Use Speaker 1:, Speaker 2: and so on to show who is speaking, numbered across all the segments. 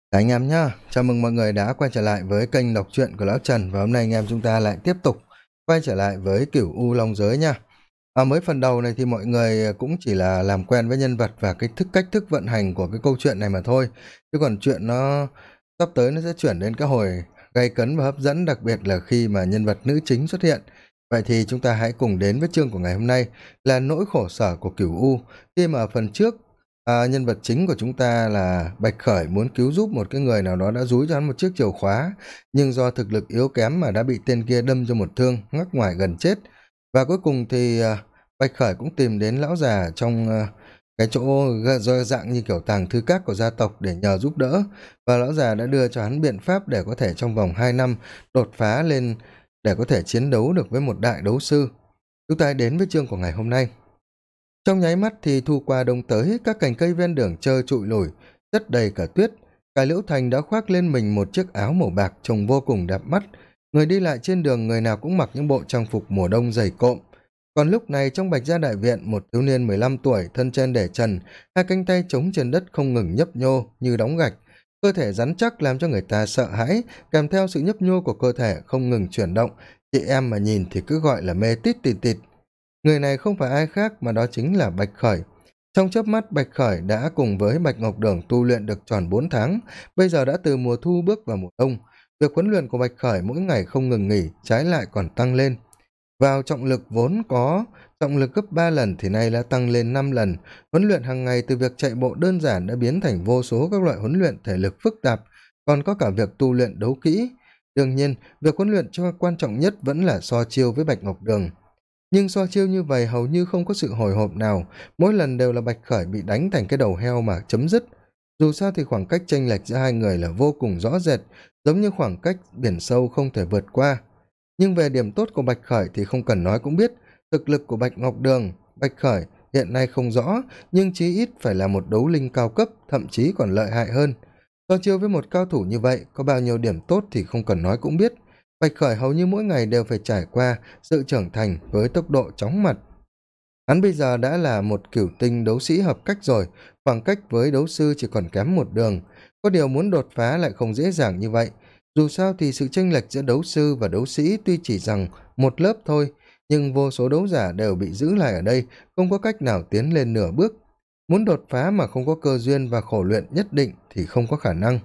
Speaker 1: Anh em nhá, chào mừng mọi người đã quay trở lại với kênh đọc truyện của Lão Trần và hôm nay anh em chúng ta lại tiếp tục quay trở lại với Cửu U Long Giới nha. Mới phần đầu này thì mọi người cũng chỉ là làm quen với nhân vật và cái cách thức vận hành của cái câu chuyện này mà thôi. Chứ còn chuyện nó sắp tới nó sẽ chuyển đến cái hồi gay cấn và hấp dẫn, đặc biệt là khi mà nhân vật nữ chính xuất hiện. Vậy thì chúng ta hãy cùng đến với chương của ngày hôm nay là nỗi khổ sở của Cửu U, khi mà ở phần trước nhân vật chính của chúng ta là Bạch Khởi muốn cứu giúp một cái người nào đó đã dúi cho hắn một chiếc chìa khóa, nhưng do thực lực yếu kém mà đã bị tên kia đâm cho một thương, ngắc ngoài gần chết. Và cuối cùng thì Bạch Khởi cũng tìm đến lão già trong cái chỗ do dạng như kiểu tàng thư các của gia tộc để nhờ giúp đỡ, và lão già đã đưa cho hắn biện pháp để có thể trong vòng 2 năm đột phá lên để có thể chiến đấu được với một đại đấu sư. Chúng ta hãy đến với chương của ngày hôm nay. Trong nháy mắt thì thu qua đông tới, các cành cây ven đường trơ trụi lủi, chất đầy cả tuyết. Cả Liễu Thành đã khoác lên mình một chiếc áo màu bạc trông vô cùng đẹp mắt. Người đi lại trên đường người nào cũng mặc những bộ trang phục mùa đông dày cộm. Còn lúc này trong Bạch Gia đại viện, một thiếu niên 15 tuổi, thân trên để trần, hai cánh tay chống trên đất không ngừng nhấp nhô như đóng gạch. Cơ thể rắn chắc làm cho người ta sợ hãi, kèm theo sự nhấp nhô của cơ thể không ngừng chuyển động. Chị em mà nhìn thì cứ gọi là mê tít tịt tịt. Người này không phải ai khác mà đó chính là Bạch Khởi. Trong chớp mắt, Bạch Khởi đã cùng với Bạch Ngọc Đường tu luyện được tròn 4 tháng, bây giờ đã từ mùa thu bước vào mùa đông. Việc huấn luyện của Bạch Khởi mỗi ngày không ngừng nghỉ, trái lại còn tăng lên. Vào trọng lực vốn có trọng lực gấp 3 lần thì nay đã tăng lên 5 lần. Huấn luyện hàng ngày từ việc chạy bộ đơn giản đã biến thành vô số các loại huấn luyện thể lực phức tạp, còn có cả việc tu luyện đấu kỹ. Đương nhiên, việc huấn luyện cho quan trọng nhất vẫn là so chiêu với Bạch Ngọc Đường. Nhưng so chiêu như vậy hầu như không có sự hồi hộp nào, mỗi lần đều là Bạch Khởi bị đánh thành cái đầu heo mà chấm dứt. Dù sao thì khoảng cách chênh lệch giữa hai người là vô cùng rõ rệt, giống như khoảng cách biển sâu không thể vượt qua. Nhưng về điểm tốt của Bạch Khởi thì không cần nói cũng biết, thực lực của Bạch Ngọc Đường, Bạch Khởi hiện nay không rõ, nhưng chí ít phải là một đấu linh cao cấp, thậm chí còn lợi hại hơn. So chiêu với một cao thủ như vậy, có bao nhiêu điểm tốt thì không cần nói cũng biết. Bạch Khởi hầu như mỗi ngày đều phải trải qua sự trưởng thành với tốc độ chóng mặt. Hắn bây giờ đã là một cửu tinh đấu sĩ hợp cách rồi, khoảng cách với đấu sư chỉ còn kém một đường. Có điều muốn đột phá lại không dễ dàng như vậy. Dù sao thì sự chênh lệch giữa đấu sư và đấu sĩ tuy chỉ rằng một lớp thôi, nhưng vô số đấu giả đều bị giữ lại ở đây, không có cách nào tiến lên nửa bước. Muốn đột phá mà không có cơ duyên và khổ luyện nhất định thì không có khả năng.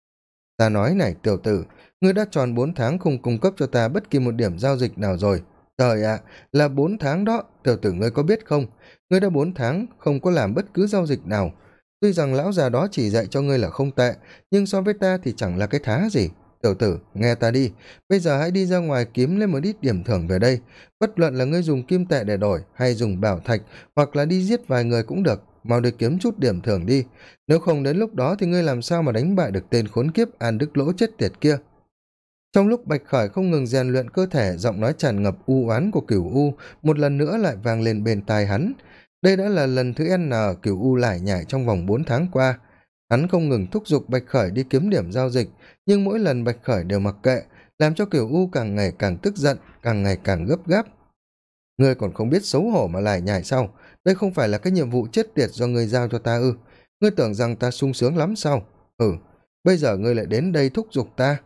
Speaker 1: Ta nói này tiểu tử, ngươi đã tròn 4 tháng không cung cấp cho ta bất kỳ một điểm giao dịch nào rồi. Trời ạ, là 4 tháng đó, tiểu tử ngươi có biết không? Ngươi đã 4 tháng không có làm bất cứ giao dịch nào. Tuy rằng lão già đó chỉ dạy cho ngươi là không tệ, nhưng so với ta thì chẳng là cái thá gì. Tiểu tử, nghe ta đi, bây giờ hãy đi ra ngoài kiếm lên một ít điểm thưởng về đây. Bất luận là ngươi dùng kim tệ để đổi, hay dùng bảo thạch, hoặc là đi giết vài người cũng được, mau đi kiếm chút điểm thưởng đi. Nếu không đến lúc đó thì ngươi làm sao mà đánh bại được tên khốn kiếp An Đức Lỗ chết tiệt kia. Trong lúc Bạch Khởi không ngừng rèn luyện cơ thể, giọng nói tràn ngập u oán của Cửu U một lần nữa lại vang lên bên tai hắn. Đây đã là lần thứ N Cửu U lải nhải trong vòng 4 tháng qua. Hắn không ngừng thúc giục Bạch Khởi đi kiếm điểm giao dịch, nhưng mỗi lần Bạch Khởi đều mặc kệ, làm cho Cửu U càng ngày càng tức giận, càng ngày càng gấp gáp. Ngươi còn không biết xấu hổ mà lải nhải sao? Đây không phải là cái nhiệm vụ chết tiệt do ngươi giao cho ta ư? Ngươi tưởng rằng ta sung sướng lắm sao? Bây giờ ngươi lại đến đây thúc giục ta.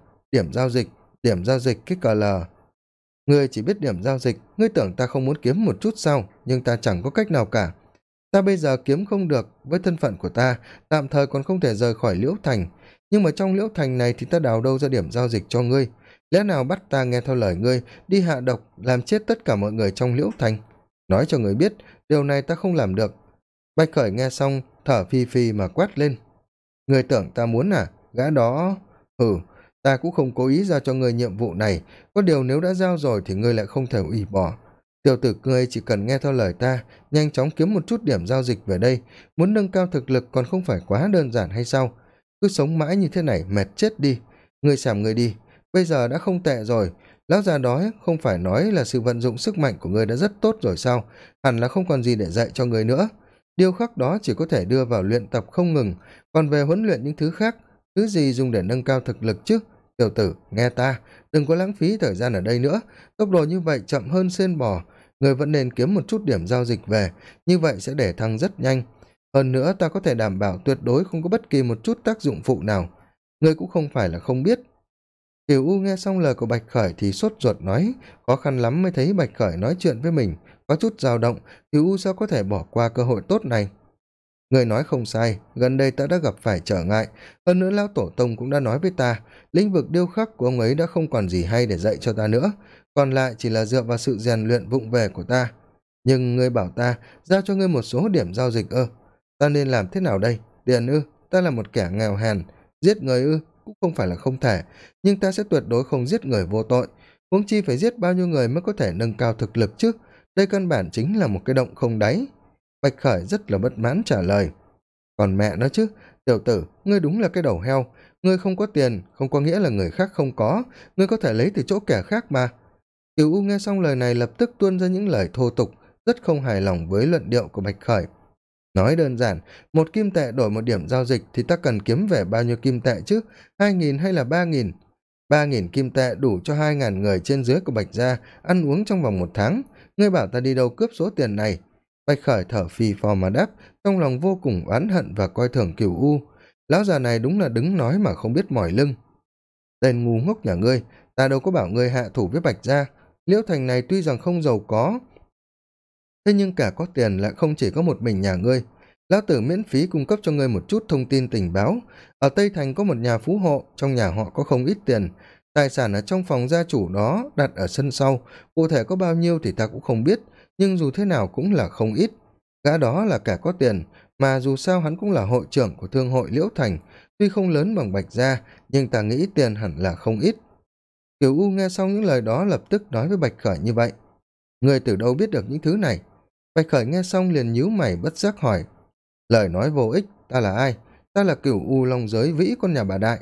Speaker 1: Điểm giao dịch cái cờ lờ. Ngươi chỉ biết điểm giao dịch, ngươi tưởng ta không muốn kiếm một chút sao? Nhưng ta chẳng có cách nào cả. Ta bây giờ kiếm không được, với thân phận của ta, tạm thời còn không thể rời khỏi Liễu Thành. Nhưng mà trong Liễu Thành này thì ta đào đâu ra điểm giao dịch cho ngươi? Lẽ nào bắt ta nghe theo lời ngươi, đi hạ độc, làm chết tất cả mọi người trong Liễu Thành? Nói cho ngươi biết, điều này ta không làm được. Bạch Khởi nghe xong, thở phì phì mà quát lên. Ngươi tưởng ta muốn à? Gã đó... ta cũng không cố ý giao cho ngươi nhiệm vụ này, có điều nếu đã giao rồi thì ngươi lại không thể ủy bỏ. Tiểu tử ngươi chỉ cần nghe theo lời ta, nhanh chóng kiếm một chút điểm giao dịch về đây, muốn nâng cao thực lực còn không phải quá đơn giản hay sao? Cứ sống mãi như thế này mệt chết đi. Ngươi xem ngươi đi, bây giờ đã không tệ rồi. Lão già đó không phải nói là sự vận dụng sức mạnh của ngươi đã rất tốt rồi sao? Hẳn là không còn gì để dạy cho ngươi nữa. Điêu khắc đó chỉ có thể đưa vào luyện tập không ngừng, còn về huấn luyện những thứ khác, thứ gì dùng để nâng cao thực lực chứ? Tiểu tử, nghe ta, đừng có lãng phí thời gian ở đây nữa, tốc độ như vậy chậm hơn sên bò, người vẫn nên kiếm một chút điểm giao dịch về, như vậy sẽ để thăng rất nhanh. Hơn nữa ta có thể đảm bảo tuyệt đối không có bất kỳ một chút tác dụng phụ nào. ngươi cũng không phải là không biết. Cửu U nghe xong lời của Bạch Khởi thì sốt ruột nói, khó khăn lắm mới thấy Bạch Khởi nói chuyện với mình, có chút dao động, Cửu U sao có thể bỏ qua cơ hội tốt này. Người nói không sai, gần đây ta đã gặp phải trở ngại, hơn nữa lão tổ tông cũng đã nói với ta, lĩnh vực điêu khắc của ông ấy đã không còn gì hay để dạy cho ta nữa, còn lại chỉ là dựa vào sự rèn luyện vụng về của ta. Nhưng ngươi bảo ta, giao cho ngươi một số điểm giao dịch ơ, ta nên làm thế nào đây? Tiền ư? Ta là một kẻ nghèo hèn, giết người ư? Cũng không phải là không thể, nhưng ta sẽ tuyệt đối không giết người vô tội, huống chi phải giết bao nhiêu người mới có thể nâng cao thực lực chứ, đây căn bản chính là một cái động không đáy. Bạch Khởi rất là bất mãn trả lời. Còn mẹ nó chứ, tiểu tử, ngươi đúng là cái đầu heo, ngươi không có tiền, không có nghĩa là người khác không có, ngươi có thể lấy từ chỗ kẻ khác mà. Cửu U nghe xong lời này lập tức tuôn ra những lời thô tục, rất không hài lòng với luận điệu của Bạch Khởi. Nói đơn giản, 1 kim tệ đổi 1 điểm giao dịch thì ta cần kiếm về bao nhiêu kim tệ chứ, 2.000 hay là 3.000? 3.000 kim tệ đủ cho 2.000 người trên dưới của Bạch gia ăn uống trong vòng 1 tháng. Ngươi bảo ta đi đâu cướp số tiền này? Bạch Khởi thở phì phò mà đáp, trong lòng vô cùng oán hận và coi thường Cửu U. Lão già này đúng là đứng nói mà không biết mỏi lưng. Tên ngu ngốc nhà ngươi, ta đâu có bảo ngươi hạ thủ với Bạch gia. Liễu thành này tuy rằng không giàu có, thế nhưng cả có tiền lại không chỉ có một mình nhà ngươi. Lão tử miễn phí cung cấp cho ngươi một chút thông tin tình báo. Ở Tây Thành có một nhà phú hộ, trong nhà họ có không ít tiền. Tài sản ở trong phòng gia chủ đó đặt ở sân sau, cụ thể có bao nhiêu thì ta cũng không biết, nhưng dù thế nào cũng là không ít. Gã đó là cả có tiền, mà dù sao hắn cũng là hội trưởng của thương hội Liễu Thành, tuy không lớn bằng Bạch gia, nhưng ta nghĩ tiền hẳn là không ít. Kiều U nghe xong những lời đó lập tức nói với Bạch Khởi như vậy. Ngươi từ đâu biết được những thứ này? Bạch Khởi nghe xong liền nhíu mày bất giác hỏi. Lời nói vô ích, ta là ai? Ta là Cửu U Long Giới Vĩ con nhà bà Đại.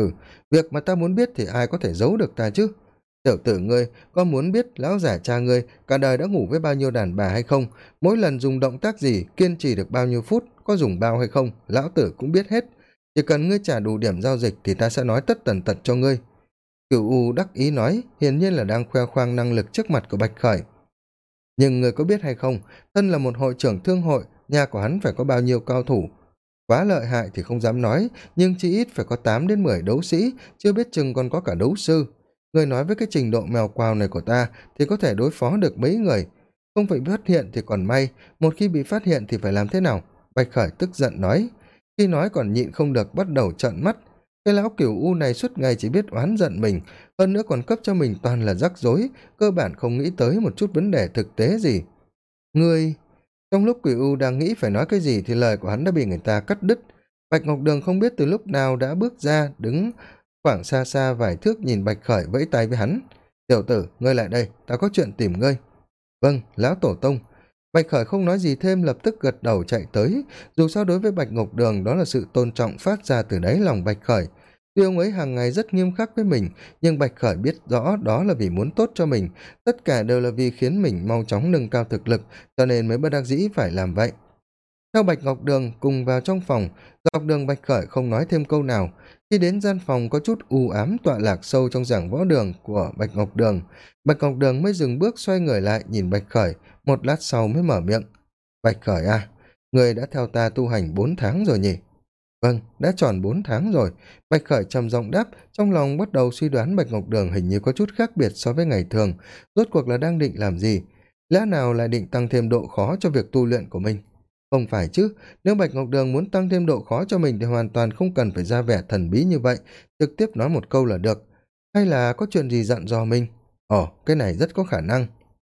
Speaker 1: Việc mà ta muốn biết thì ai có thể giấu được ta chứ? Tiểu tử ngươi, có muốn biết lão giả cha ngươi cả đời đã ngủ với bao nhiêu đàn bà hay không? Mỗi lần dùng động tác gì, kiên trì được bao nhiêu phút, có dùng bao hay không, lão tử cũng biết hết. Chỉ cần ngươi trả đủ điểm giao dịch thì ta sẽ nói tất tần tật cho ngươi. Cửu U đắc ý nói, hiển nhiên là đang khoe khoang năng lực trước mặt của Bạch Khởi. Nhưng người có biết hay không, thân là một hội trưởng thương hội, nhà của hắn phải có bao nhiêu cao thủ. Quá lợi hại thì không dám nói, nhưng chỉ ít phải có 8 đến 10 đấu sĩ, chưa biết chừng còn có cả đấu sư. Người nói với cái trình độ mèo quào này của ta thì có thể đối phó được mấy người. Không phải phát hiện thì còn may, một khi bị phát hiện thì phải làm thế nào? Bạch Khởi tức giận nói. Khi nói còn nhịn không được bắt đầu trợn mắt. Cái lão Cửu U này suốt ngày chỉ biết oán giận mình, hơn nữa còn cấp cho mình toàn là rắc rối, cơ bản không nghĩ tới một chút vấn đề thực tế gì. Ngươi... Trong lúc Cửu U đang nghĩ phải nói cái gì thì lời của hắn đã bị người ta cắt đứt. Bạch Ngọc Đường không biết từ lúc nào đã bước ra, đứng khoảng xa xa vài thước nhìn Bạch Khởi vẫy tay với hắn. Tiểu tử, ngươi lại đây, ta có chuyện tìm ngươi. Vâng, lão tổ tông. Bạch Khởi không nói gì thêm, lập tức gật đầu chạy tới. Dù sao đối với Bạch Ngọc Đường đó là sự tôn trọng phát ra từ đáy lòng Bạch Khởi. Tuy ông ấy hàng ngày rất nghiêm khắc với mình, nhưng Bạch Khởi biết rõ đó là vì muốn tốt cho mình, tất cả đều là vì khiến mình mau chóng nâng cao thực lực, cho nên mới bất đắc dĩ phải làm vậy. Theo Bạch Ngọc Đường cùng vào trong phòng, dọc đường Bạch Khởi không nói thêm câu nào. Khi đến gian phòng có chút u ám tọa lạc sâu trong giảng võ đường của Bạch Ngọc Đường, Bạch Ngọc Đường mới dừng bước xoay người lại nhìn Bạch Khởi, một lát sau mới mở miệng. Bạch Khởi à, người đã theo ta tu hành 4 tháng rồi nhỉ? Vâng, đã tròn 4 tháng rồi. Bạch Khởi trầm giọng đáp, trong lòng bắt đầu suy đoán Bạch Ngọc Đường hình như có chút khác biệt so với ngày thường, rốt cuộc là đang định làm gì? Lẽ nào lại định tăng thêm độ khó cho việc tu luyện của mình? Không phải chứ, nếu Bạch Ngọc Đường muốn tăng thêm độ khó cho mình thì hoàn toàn không cần phải ra vẻ thần bí như vậy, trực tiếp nói một câu là được. Hay là có chuyện gì dặn dò mình? Cái này rất có khả năng.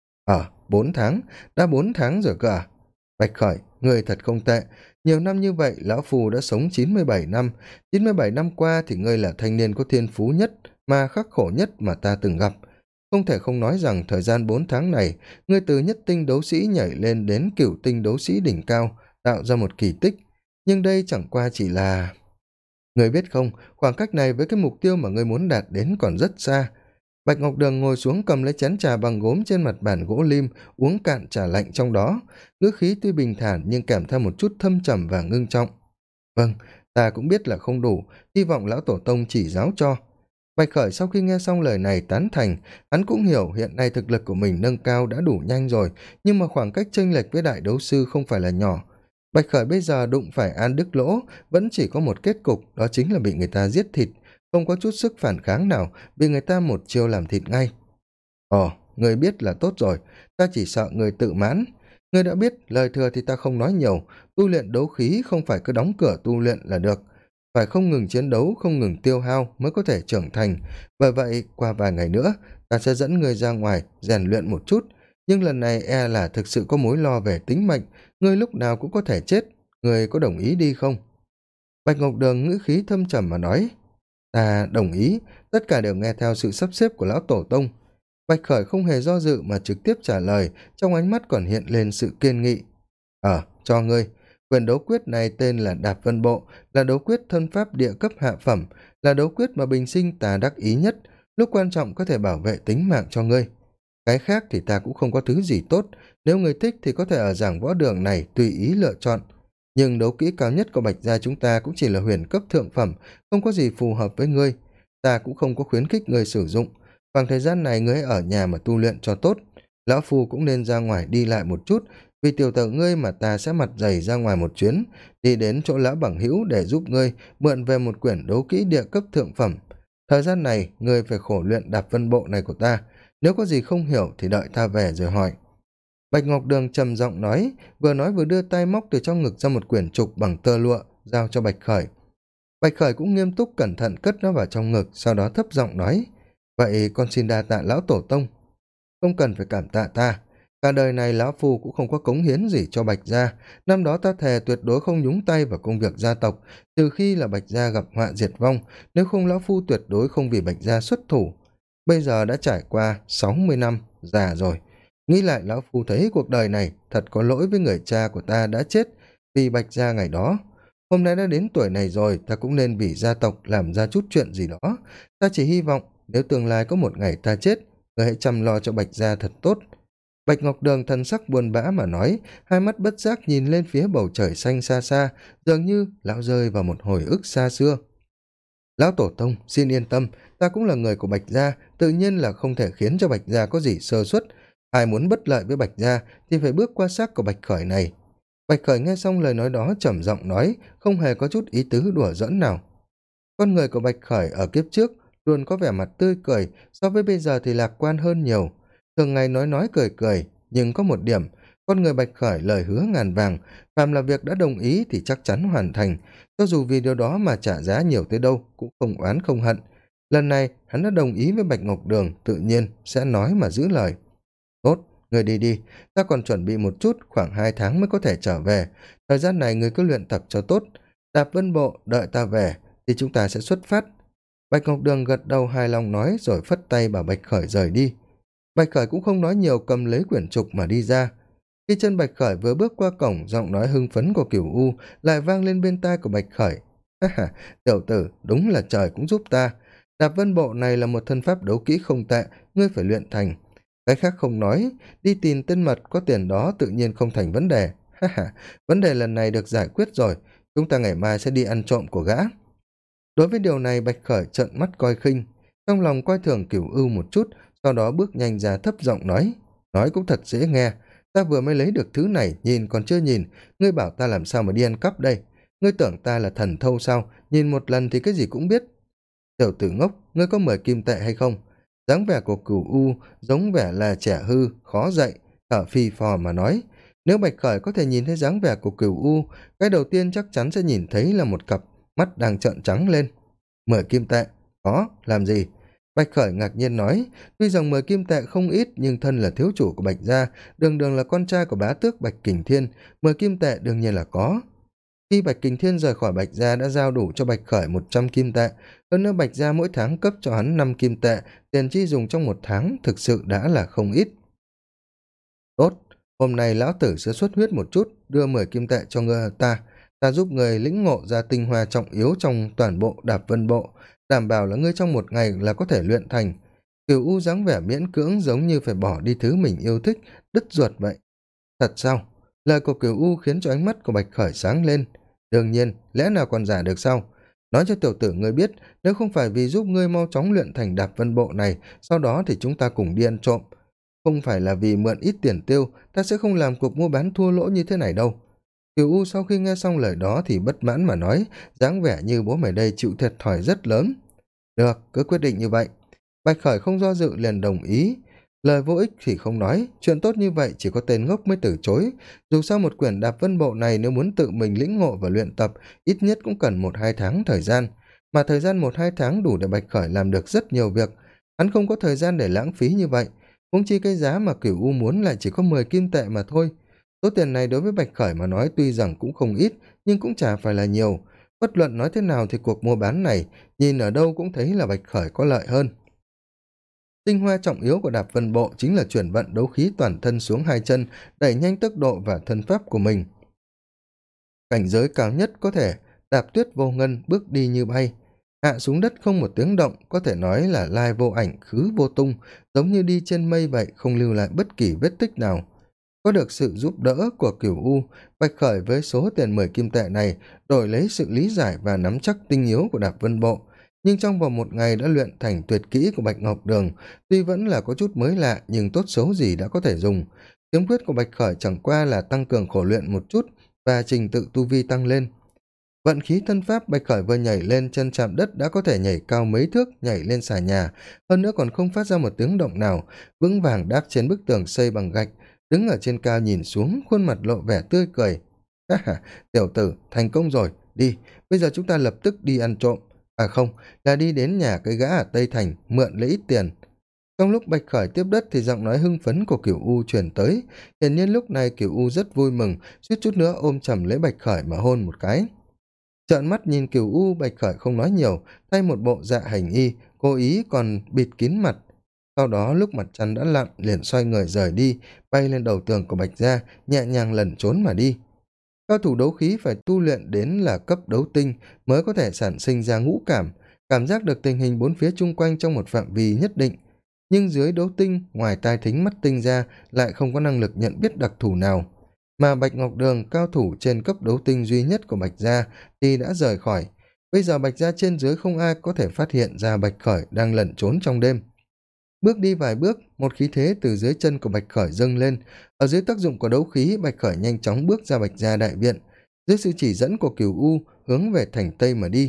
Speaker 1: 4 tháng, đã 4 tháng rồi cơ à? Bạch Khởi, người thật không tệ. Nhiều năm như vậy, lão phù đã sống 97 năm. 97 năm qua thì ngươi là thanh niên có thiên phú nhất mà khắc khổ nhất mà ta từng gặp. Không thể không nói rằng thời gian 4 tháng này, ngươi từ nhất tinh đấu sĩ nhảy lên đến cửu tinh đấu sĩ đỉnh cao, tạo ra một kỳ tích. Nhưng đây chẳng qua chỉ là... Ngươi biết không, khoảng cách này với cái mục tiêu mà ngươi muốn đạt đến còn rất xa. Bạch Ngọc Đường ngồi xuống cầm lấy chén trà bằng gốm trên mặt bàn gỗ lim, uống cạn trà lạnh trong đó. Ngữ khí tuy bình thản nhưng kèm theo một chút thâm trầm và ngưng trọng. Vâng, ta cũng biết là không đủ, hy vọng lão tổ tông chỉ giáo cho. Bạch Khởi sau khi nghe xong lời này tán thành, hắn cũng hiểu hiện nay thực lực của mình nâng cao đã đủ nhanh rồi, nhưng mà khoảng cách chênh lệch với đại đấu sư không phải là nhỏ. Bạch Khởi bây giờ đụng phải An Đức Lỗ vẫn chỉ có một kết cục, đó chính là bị người ta giết thịt, không có chút sức phản kháng nào, bị người ta một chiêu làm thịt ngay. Ồ, người biết là tốt rồi, ta chỉ sợ người tự mãn. Người đã biết, lời thừa thì ta không nói nhiều, tu luyện đấu khí không phải cứ đóng cửa tu luyện là được. Phải không ngừng chiến đấu, không ngừng tiêu hao mới có thể trưởng thành. Bởi vậy, qua vài ngày nữa, ta sẽ dẫn người ra ngoài, rèn luyện một chút. Nhưng lần này e là thực sự có mối lo về tính mệnh, ngươi lúc nào cũng có thể chết. Người có đồng ý đi không? Bạch Ngọc Đường ngữ khí thâm trầm mà nói. Ta đồng ý, tất cả đều nghe theo sự sắp xếp của lão tổ tông. Bạch Khởi không hề do dự mà trực tiếp trả lời, trong ánh mắt còn hiện lên sự kiên nghị. Cho ngươi, quyền đấu quyết này tên là Đạp Vân Bộ, là đấu quyết thân pháp địa cấp hạ phẩm, là đấu quyết mà bình sinh ta đắc ý nhất, lúc quan trọng có thể bảo vệ tính mạng cho ngươi. Cái khác thì ta cũng không có thứ gì tốt, nếu ngươi thích thì có thể ở giảng võ đường này tùy ý lựa chọn. Nhưng đấu kỹ cao nhất của Bạch gia chúng ta cũng chỉ là huyền cấp thượng phẩm, không có gì phù hợp với ngươi. Ta cũng không có khuyến khích ngươi sử dụng. Khoảng thời gian này ngươi hãy ở nhà mà tu luyện cho tốt. Lão Phu cũng nên ra ngoài đi lại một chút, vì tiểu tử ngươi mà ta sẽ mặt dày ra ngoài một chuyến, đi đến chỗ lão bằng hữu để giúp ngươi mượn về một quyển đấu kỹ địa cấp thượng phẩm. Thời gian này, ngươi phải khổ luyện Đạp Vân Bộ này của ta. Nếu có gì không hiểu thì đợi ta về rồi hỏi. Bạch Ngọc Đường trầm giọng nói vừa đưa tay móc từ trong ngực ra một quyển trục bằng tơ lụa, giao cho Bạch Khởi. Bạch Khởi cũng nghiêm túc cẩn thận cất nó vào trong ngực, sau đó thấp giọng nói, vậy con xin đa tạ lão tổ tông. Không cần phải cảm tạ ta, cả đời này lão phu cũng không có cống hiến gì cho Bạch gia. Năm đó ta thề tuyệt đối không nhúng tay vào công việc gia tộc, trừ khi là Bạch gia gặp họa diệt vong, nếu không lão phu tuyệt đối không vì Bạch gia xuất thủ. Bây giờ đã trải qua 60 năm, già rồi. Nghĩ lại lão phu thấy cuộc đời này thật có lỗi với người cha của ta đã chết vì Bạch gia ngày đó. Hôm nay đã đến tuổi này rồi, ta cũng nên vì gia tộc làm ra chút chuyện gì đó. Ta chỉ hy vọng nếu tương lai có một ngày ta chết, người hãy chăm lo cho Bạch gia thật tốt. Bạch Ngọc Đường thân sắc buồn bã mà nói, hai mắt bất giác nhìn lên phía bầu trời xanh xa xa, dường như lão rơi vào một hồi ức xa xưa. Lão tổ tông, xin yên tâm, ta cũng là người của Bạch gia, tự nhiên là không thể khiến cho Bạch gia có gì sơ suất. Ai muốn bất lợi với Bạch gia thì phải bước qua xác của Bạch Khởi này. Bạch Khởi nghe xong lời nói đó trầm giọng nói, không hề có chút ý tứ đùa giỡn nào. Con người của Bạch Khởi ở kiếp trước luôn có vẻ mặt tươi cười, so với bây giờ thì lạc quan hơn nhiều. Thường ngày nói cười cười, nhưng có một điểm, con người Bạch Khởi lời hứa ngàn vàng, phàm là việc đã đồng ý thì chắc chắn hoàn thành, cho dù vì điều đó mà trả giá nhiều tới đâu cũng không oán không hận. Lần này hắn đã đồng ý với Bạch Ngọc Đường, tự nhiên sẽ nói mà giữ lời. Tốt, người đi đi, ta còn chuẩn bị một chút, khoảng 2 tháng mới có thể trở về. Thời gian này người cứ luyện tập cho tốt. Đạp Vân Bộ, đợi ta về, thì chúng ta sẽ xuất phát. Bạch Ngọc Đường gật đầu hài lòng nói rồi phất tay bảo Bạch Khởi rời đi. Bạch Khởi cũng không nói nhiều, cầm lấy quyển trục mà đi ra. Khi chân Bạch Khởi vừa bước qua cổng, giọng nói hưng phấn của Cửu U lại vang lên bên tai của Bạch Khởi. Ha ha, tiểu tử, đúng là trời cũng giúp ta. Đạp Vân Bộ này là một thân pháp đấu kỹ không tệ, ngươi phải luyện thành. Cái khác không nói, đi tìm tên mật có tiền đó tự nhiên không thành vấn đề. Ha ha, vấn đề lần này được giải quyết rồi, chúng ta ngày mai sẽ đi ăn trộm của gã. Đối với điều này Bạch Khởi trợn mắt coi khinh, trong lòng coi thường Cửu Ưu một chút, sau đó bước nhanh ra thấp giọng nói cũng thật dễ nghe, ta vừa mới lấy được thứ này, nhìn còn chưa nhìn, ngươi bảo ta làm sao mà đi ăn cắp đây, ngươi tưởng ta là thần thâu sao, nhìn một lần thì cái gì cũng biết. Tiểu tử ngốc, ngươi có 10 kim tệ hay không? Dáng vẻ của Cửu U giống vẻ là trẻ hư, khó dạy, thở phì phò mà nói. Nếu Bạch Khởi có thể nhìn thấy dáng vẻ của Cửu U, cái đầu tiên chắc chắn sẽ nhìn thấy là một cặp mắt đang trợn trắng lên. 10 kim tệ, có, làm gì? Bạch Khởi ngạc nhiên nói, tuy rằng 10 kim tệ không ít nhưng thân là thiếu chủ của Bạch gia, đường đường là con trai của bá tước Bạch Kình Thiên, 10 kim tệ đương nhiên là có. Khi Bạch Kình Thiên rời khỏi Bạch gia đã giao đủ cho Bạch Khởi 100 kim tệ, hơn nữa Bạch gia mỗi tháng cấp cho hắn 5 kim tệ, tiền chi dùng trong một tháng thực sự đã là không ít. Tốt, hôm nay lão tử sẽ xuất huyết một chút, đưa 10 kim tệ cho ngươi ta giúp người lĩnh ngộ ra tinh hoa trọng yếu trong toàn bộ Đạp Vân Bộ, đảm bảo là ngươi trong một ngày là có thể luyện thành. Cửu U dáng vẻ miễn cưỡng giống như phải bỏ đi thứ mình yêu thích, đứt ruột vậy. Thật sao? Lời của Cửu U khiến cho ánh mắt của Bạch Khởi sáng lên. Đương nhiên, lẽ nào còn giả được sao? Nói cho tiểu tử ngươi biết, nếu không phải vì giúp ngươi mau chóng luyện thành Đạp Vân Bộ này, sau đó thì chúng ta cùng đi ăn trộm. Không phải là vì mượn ít tiền tiêu, ta sẽ không làm cuộc mua bán thua lỗ như thế này đâu. Cửu u sau khi nghe xong lời đó thì bất mãn mà nói, dáng vẻ như bố mày đây chịu thiệt thòi rất lớn. Được, cứ quyết định như vậy. Bạch Khởi không do dự liền đồng ý. Lời vô ích thì không nói, chuyện tốt như vậy chỉ có tên ngốc mới từ chối. Dù sao một quyển đạp vân bộ này nếu muốn tự mình lĩnh ngộ và luyện tập, ít nhất cũng cần 1-2 tháng thời gian. Mà thời gian 1-2 tháng đủ để Bạch Khởi làm được rất nhiều việc. Hắn không có thời gian để lãng phí như vậy. Huống chi cái giá mà Cửu U muốn lại chỉ có 10 kim tệ mà thôi. Số tiền này đối với Bạch Khởi mà nói tuy rằng cũng không ít, nhưng cũng chả phải là nhiều. Bất luận nói thế nào thì cuộc mua bán này, nhìn ở đâu cũng thấy là Bạch Khởi có lợi hơn. Tinh hoa trọng yếu của đạp vân bộ chính là chuyển vận đấu khí toàn thân xuống hai chân, đẩy nhanh tốc độ và thân pháp của mình. Cảnh giới cao nhất có thể đạp tuyết vô ngân, bước đi như bay, hạ xuống đất không một tiếng động, có thể nói là lai vô ảnh khứ vô tung, giống như đi trên mây vậy, không lưu lại bất kỳ vết tích nào. Có được sự giúp đỡ của Cửu U, Bạch Khởi với số tiền 10 kim tệ này đổi lấy sự lý giải và nắm chắc tinh yếu của đạp vân bộ, nhưng trong vòng 1 ngày đã luyện thành tuyệt kỹ của Bạch Ngọc Đường. Tuy vẫn là có chút mới lạ nhưng tốt xấu gì đã có thể dùng. Kiếm quyết của Bạch Khởi chẳng qua là tăng cường khổ luyện một chút và trình tự tu vi tăng lên. Vận khí thân pháp, Bạch Khởi vừa nhảy lên chân chạm đất đã có thể nhảy cao mấy thước, nhảy lên xà nhà, hơn nữa còn không phát ra một tiếng động nào, vững vàng đáp trên bức tường xây bằng gạch, đứng ở trên cao nhìn xuống, khuôn mặt lộ vẻ tươi cười. Ha ha, tiểu tử, thành công rồi, đi, bây giờ chúng ta lập tức đi ăn trộm, à không, là đi đến nhà cái gã ở Tây Thành, mượn lấy ít tiền. Trong lúc Bạch Khởi tiếp đất thì giọng nói hưng phấn của Cửu U truyền tới, hiển nhiên lúc này Cửu U rất vui mừng, suýt chút nữa ôm chầm lấy Bạch Khởi mà hôn một cái. Trợn mắt nhìn Cửu U, Bạch Khởi không nói nhiều, thay một bộ dạ hành y, cố ý còn bịt kín mặt. Sau đó lúc mặt trăng đã lặn, liền xoay người rời đi, bay lên đầu tường của Bạch gia, nhẹ nhàng lẩn trốn mà đi. Cao thủ đấu khí phải tu luyện đến là cấp đấu tinh mới có thể sản sinh ra ngũ cảm, cảm giác được tình hình bốn phía chung quanh trong một phạm vi nhất định. Nhưng dưới đấu tinh, ngoài tai thính mắt tinh ra, lại không có năng lực nhận biết đặc thù nào. Mà Bạch Ngọc Đường, cao thủ trên cấp đấu tinh duy nhất của Bạch gia, thì đã rời khỏi. Bây giờ Bạch gia trên dưới không ai có thể phát hiện ra Bạch Khởi đang lẩn trốn trong đêm. Bước đi vài bước, một khí thế từ dưới chân của Bạch Khởi dâng lên. Ở dưới tác dụng của đấu khí, Bạch Khởi nhanh chóng bước ra Bạch gia đại viện, dưới sự chỉ dẫn của Cửu U hướng về thành Tây mà đi.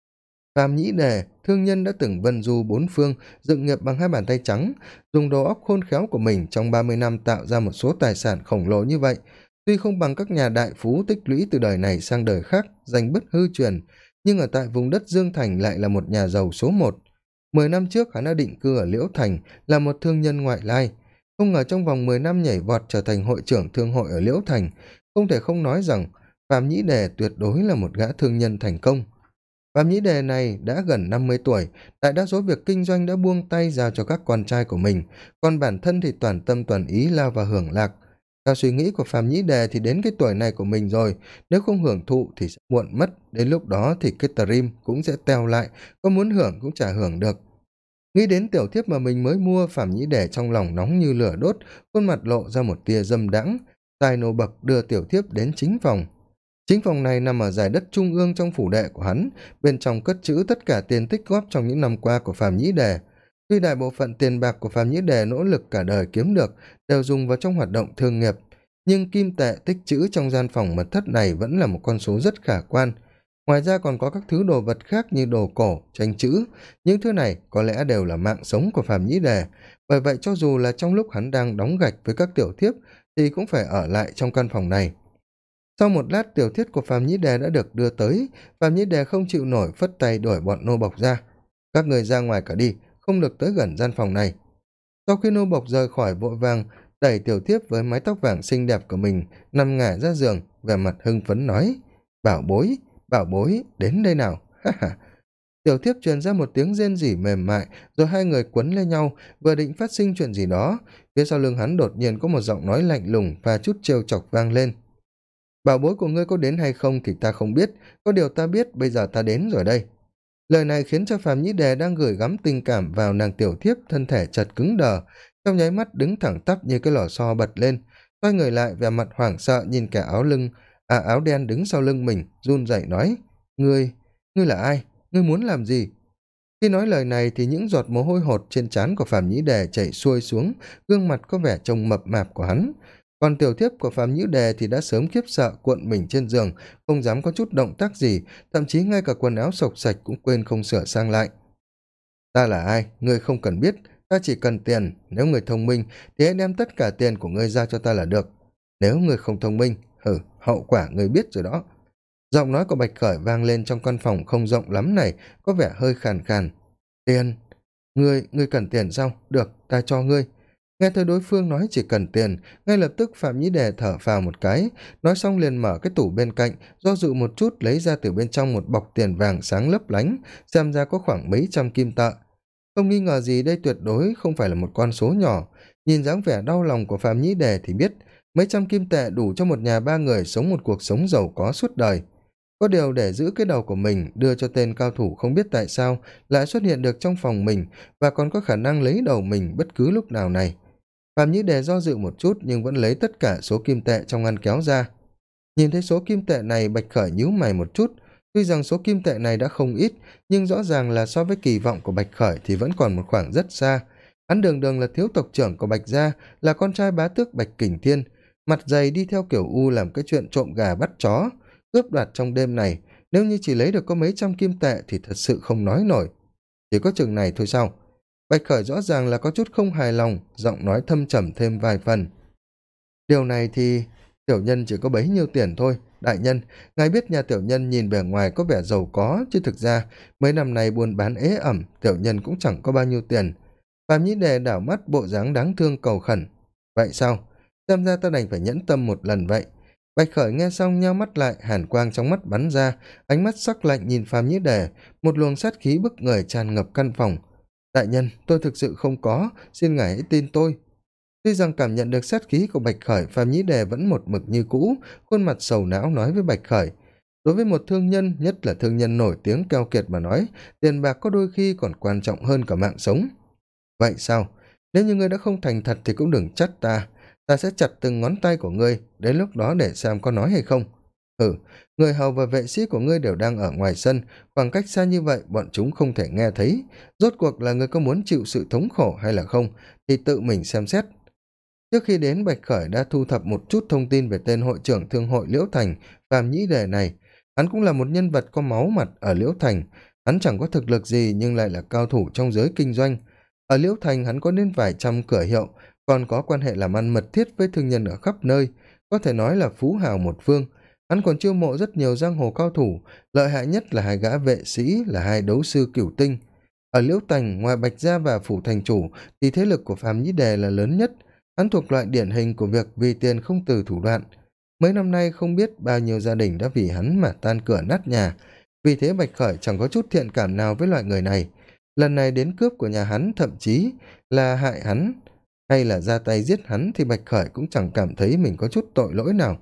Speaker 1: Phạm Nhĩ Đề, thương nhân đã từng vân du bốn phương, dựng nghiệp bằng hai bàn tay trắng, dùng đầu óc khôn khéo của mình trong 30 năm tạo ra một số tài sản khổng lồ như vậy. Tuy không bằng các nhà đại phú tích lũy từ đời này sang đời khác, danh bất hư truyền, nhưng ở tại vùng đất Dương Thành lại là một nhà giàu số 1. 10 năm trước hắn đã định cư ở Liễu Thành, là một thương nhân ngoại lai. Không ngờ trong vòng 10 năm nhảy vọt trở thành hội trưởng thương hội ở Liễu Thành, không thể không nói rằng Phạm Nhĩ Đề tuyệt đối là một gã thương nhân thành công. Phạm Nhĩ Đề này đã gần 50 tuổi, đại đa số việc kinh doanh đã buông tay giao cho các con trai của mình, còn bản thân thì toàn tâm toàn ý lao vào hưởng lạc. Theo suy nghĩ của Phạm Nhĩ Đề thì đến cái tuổi này của mình rồi, nếu không hưởng thụ thì sẽ muộn mất, đến lúc đó thì cái stream cũng sẽ teo lại, có muốn hưởng cũng chả hưởng được. Nghĩ đến tiểu thiếp mà mình mới mua, Phạm Nhĩ Đề trong lòng nóng như lửa đốt, khuôn mặt lộ ra một tia dâm đãng. Tài nô bậc đưa tiểu thiếp đến chính phòng. Chính phòng này nằm ở dải đất trung ương trong phủ đệ của hắn, bên trong cất trữ tất cả tiền tích góp trong những năm qua của Phạm Nhĩ Đề. Tuy đại bộ phận tiền bạc của Phạm Nhĩ Đề nỗ lực cả đời kiếm được đều dùng vào trong hoạt động thương nghiệp, nhưng kim tệ tích trữ trong gian phòng mật thất này vẫn là một con số rất khả quan. Ngoài ra còn có các thứ đồ vật khác như đồ cổ, tranh chữ, những thứ này có lẽ đều là mạng sống của Phạm Nhĩ Đề, bởi vậy cho dù là trong lúc hắn đang đóng gạch với các tiểu thiếp thì cũng phải ở lại trong căn phòng này. Sau một lát, tiểu thuyết của Phạm Nhĩ Đề đã được đưa tới. Phạm Nhĩ Đề không chịu nổi, phất tay đuổi bọn nô bộc ra. Các người ra ngoài cả đi, không được tới gần gian phòng này. Sau khi nô bộc rời khỏi, vội vàng đẩy tiểu thiếp với mái tóc vàng xinh đẹp của mình nằm ngả ra giường, vẻ mặt hưng phấn nói: bảo bối, đến đây nào. Ha ha. Tiểu thiếp truyền ra một tiếng rên rỉ mềm mại, rồi hai người quấn lên nhau, vừa định phát sinh chuyện gì đó, phía sau lưng hắn đột nhiên có một giọng nói lạnh lùng và chút trêu chọc vang lên: bảo bối của ngươi có đến hay không thì ta không biết, có điều ta biết bây giờ ta đến rồi đây. Lời này khiến cho Phạm Nhĩ Đề đang gửi gắm tình cảm vào nàng tiểu thiếp thân thể chật cứng đờ, trong nháy mắt đứng thẳng tắp như cái lò xo bật lên, xoay người lại vẻ mặt hoảng sợ nhìn kẻ áo đen đứng sau lưng mình, run rẩy nói: ngươi là ai, ngươi muốn làm gì? Khi nói lời này thì những giọt mồ hôi hột trên trán của Phạm Nhĩ Đề chảy xuôi xuống gương mặt có vẻ trông mập mạp của hắn, còn tiểu thiếp của Phạm Nhữ Đề thì đã sớm khiếp sợ cuộn mình trên giường, không dám có chút động tác gì, thậm chí ngay cả quần áo xộc xạch cũng quên không sửa sang lại. Ta là ai, ngươi không cần biết, ta chỉ cần tiền, nếu ngươi thông minh thì hãy đem tất cả tiền của ngươi ra cho ta là được. Nếu ngươi không thông minh, hậu quả ngươi biết rồi đó. Giọng nói của Bạch Khởi vang lên trong căn phòng không rộng lắm này, có vẻ hơi khàn khàn. Tiền? Ngươi cần tiền sao? Được, ta cho ngươi. Nghe thấy đối phương nói chỉ cần tiền, ngay lập tức Phạm Nhĩ Đề thở phào một cái, nói xong liền mở cái tủ bên cạnh, do dự một chút lấy ra từ bên trong một bọc tiền vàng sáng lấp lánh, xem ra có khoảng mấy trăm kim tệ. Không nghi ngờ gì đây tuyệt đối không phải là một con số nhỏ, nhìn dáng vẻ đau lòng của Phạm Nhĩ Đề thì biết, mấy trăm kim tệ đủ cho một nhà ba người sống một cuộc sống giàu có suốt đời. Có điều để giữ cái đầu của mình đưa cho tên cao thủ không biết tại sao lại xuất hiện được trong phòng mình và còn có khả năng lấy đầu mình bất cứ lúc nào này. Phạm Nhĩ Đề do dự một chút nhưng vẫn lấy tất cả số kim tệ trong ngăn kéo ra. Nhìn thấy số kim tệ này, Bạch Khởi nhíu mày một chút. Tuy rằng số kim tệ này đã không ít, nhưng rõ ràng là so với kỳ vọng của Bạch Khởi thì vẫn còn một khoảng rất xa. Hắn đường đường là thiếu tộc trưởng của Bạch gia, là con trai bá tước Bạch Kình Thiên, mặt dày đi theo kiểu U làm cái chuyện trộm gà bắt chó, cướp đoạt trong đêm này, nếu như chỉ lấy được có mấy trăm kim tệ thì thật sự không nói nổi. Chỉ có chừng này thôi sao? Bạch Khởi rõ ràng là có chút không hài lòng, giọng nói thâm trầm thêm vài phần. Điều này thì tiểu nhân chỉ có bấy nhiêu tiền thôi. Đại nhân, ngài biết nhà tiểu nhân nhìn bề ngoài có vẻ giàu có, chứ thực ra mấy năm nay buôn bán ế ẩm, tiểu nhân cũng chẳng có bao nhiêu tiền. Phạm Nhĩ Đề đảo mắt bộ dáng đáng thương cầu khẩn. Vậy sao? Xem ra ta đành phải nhẫn tâm một lần vậy. Bạch Khởi nghe xong nheo mắt lại, hàn quang trong mắt bắn ra, ánh mắt sắc lạnh nhìn Phạm Nhĩ Đề, một luồng sát khí bức người tràn ngập căn phòng. Đại nhân, tôi thực sự không có, xin ngài hãy tin tôi. Tuy rằng cảm nhận được sát khí của Bạch Khởi, Phạm Nhĩ Đề vẫn một mực như cũ, khuôn mặt sầu não nói với Bạch Khởi. Đối với một thương nhân, nhất là thương nhân nổi tiếng keo kiệt mà nói, tiền bạc có đôi khi còn quan trọng hơn cả mạng sống. Vậy sao? Nếu như ngươi đã không thành thật thì cũng đừng trách ta. Ta sẽ chặt từng ngón tay của ngươi, đến lúc đó để xem có nói hay không. Người hầu và vệ sĩ của ngươi đều đang ở ngoài sân, khoảng cách xa như vậy bọn chúng không thể nghe thấy. Rốt cuộc là ngươi có muốn chịu sự thống khổ hay là không, thì tự mình xem xét. Trước khi đến, Bạch Khởi đã thu thập một chút thông tin về tên hội trưởng thương hội Liễu Thành, Phạm Nhĩ Đề này. Hắn cũng là một nhân vật có máu mặt ở Liễu Thành. Hắn chẳng có thực lực gì nhưng lại là cao thủ trong giới kinh doanh. Ở Liễu Thành hắn có đến vài trăm cửa hiệu, còn có quan hệ làm ăn mật thiết với thương nhân ở khắp nơi, có thể nói là phú hào một phương. Hắn còn chiêu mộ rất nhiều giang hồ cao thủ, lợi hại nhất là hai gã vệ sĩ, là hai đấu sư cửu tinh. Ở Liễu Thành, ngoài Bạch Gia và Phủ Thành Chủ, thì thế lực của Phạm Nhĩ Đề là lớn nhất. Hắn thuộc loại điển hình của việc vì tiền không từ thủ đoạn. Mấy năm nay không biết bao nhiêu gia đình đã vì hắn mà tan cửa nát nhà. Vì thế Bạch Khởi chẳng có chút thiện cảm nào với loại người này. Lần này đến cướp của nhà hắn, thậm chí là hại hắn, hay là ra tay giết hắn, thì Bạch Khởi cũng chẳng cảm thấy mình có chút tội lỗi nào.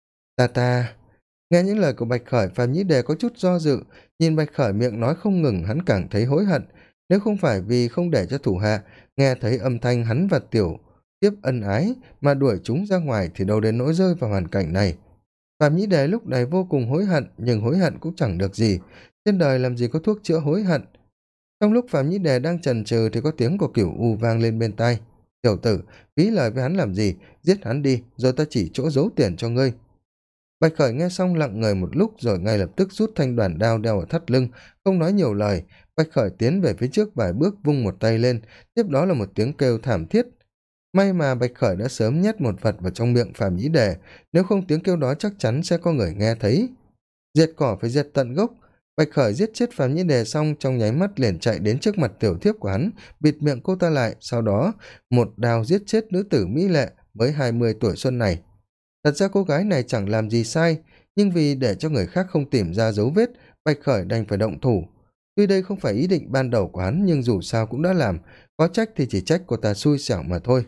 Speaker 1: Ta. Nghe những lời của Bạch Khởi, Phạm Nhĩ Đề có chút do dự, nhìn Bạch Khởi miệng nói không ngừng, hắn càng thấy hối hận. Nếu không phải vì không để cho thủ hạ nghe thấy âm thanh hắn và tiểu tiếp ân ái mà đuổi chúng ra ngoài thì đâu đến nỗi rơi vào hoàn cảnh này. Phạm Nhĩ Đề lúc này vô cùng hối hận, nhưng hối hận cũng chẳng được gì. Trên đời làm gì có thuốc chữa hối hận. Trong lúc Phạm Nhĩ Đề đang chần chừ thì có tiếng của Cửu U vang lên bên tai. Tiểu tử, phí lời với hắn làm gì, giết hắn đi, rồi ta chỉ chỗ giấu tiền cho ngươi. Bạch Khởi nghe xong lặng người một lúc rồi ngay lập tức rút thanh đoàn đao đeo ở thắt lưng, không nói nhiều lời. Bạch Khởi tiến về phía trước vài bước, vung một tay lên, tiếp đó là một tiếng kêu thảm thiết. May mà Bạch Khởi đã sớm nhét một vật vào trong miệng Phạm Nhĩ Đề, nếu không tiếng kêu đó chắc chắn sẽ có người nghe thấy. Diệt cỏ phải diệt tận gốc. Bạch Khởi giết chết Phạm Nhĩ Đề xong, trong nháy mắt liền chạy đến trước mặt tiểu thiếp của hắn, bịt miệng cô ta lại, sau đó một đao giết chết nữ tử mỹ lệ mới 20 tuổi xuân này. Thật ra cô gái này chẳng làm gì sai, nhưng vì để cho người khác không tìm ra dấu vết, Bạch Khởi đành phải động thủ. Tuy đây không phải ý định ban đầu của hắn, nhưng dù sao cũng đã làm, có trách thì chỉ trách cô ta xui xẻo mà thôi.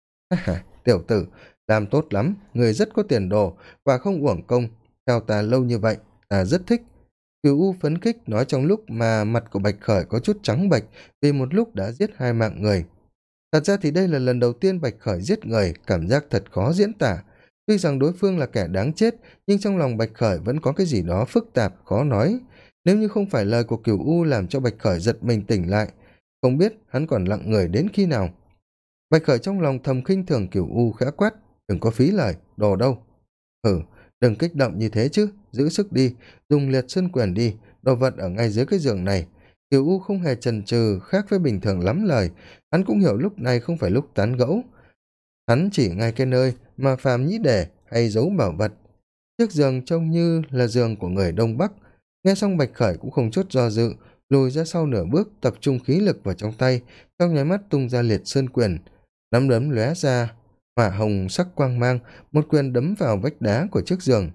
Speaker 1: Tiểu tử, làm tốt lắm, người rất có tiền đồ và không uổng công theo ta lâu như vậy, ta rất thích. Cửu U phấn khích nói trong lúc mà mặt của Bạch Khởi có chút trắng bệch vì một lúc đã giết 2 mạng người. Thật ra thì đây là lần đầu tiên Bạch Khởi giết người, cảm giác thật khó diễn tả. Tuy rằng đối phương là kẻ đáng chết, nhưng trong lòng Bạch Khởi vẫn có cái gì đó phức tạp, khó nói. Nếu như không phải lời của Cửu U làm cho Bạch Khởi giật mình tỉnh lại, không biết hắn còn lặng người đến khi nào. Bạch Khởi trong lòng thầm khinh thường Cửu U khẽ quát. đừng có phí lời, đồ đâu. Ừ, đừng kích động như thế chứ, giữ sức đi, dùng liệt sơn quyền đi, đồ vật ở ngay dưới cái giường này. Kiều U không hề chần chừ, khác với bình thường lắm lời, hắn cũng hiểu lúc này không phải lúc tán gẫu. Hắn chỉ ngay cái nơi mà phàm nhĩ đề hay giấu bảo vật. Chiếc giường trông như là giường của người Đông Bắc. Nghe xong Bạch Khởi cũng không chút do dự, lùi ra sau nửa bước, tập trung khí lực vào trong tay, trong nháy mắt tung ra liệt sơn quyền. Nắm đấm lóe ra hỏa hồng sắc quang mang, một quyền đấm vào vách đá của chiếc giường.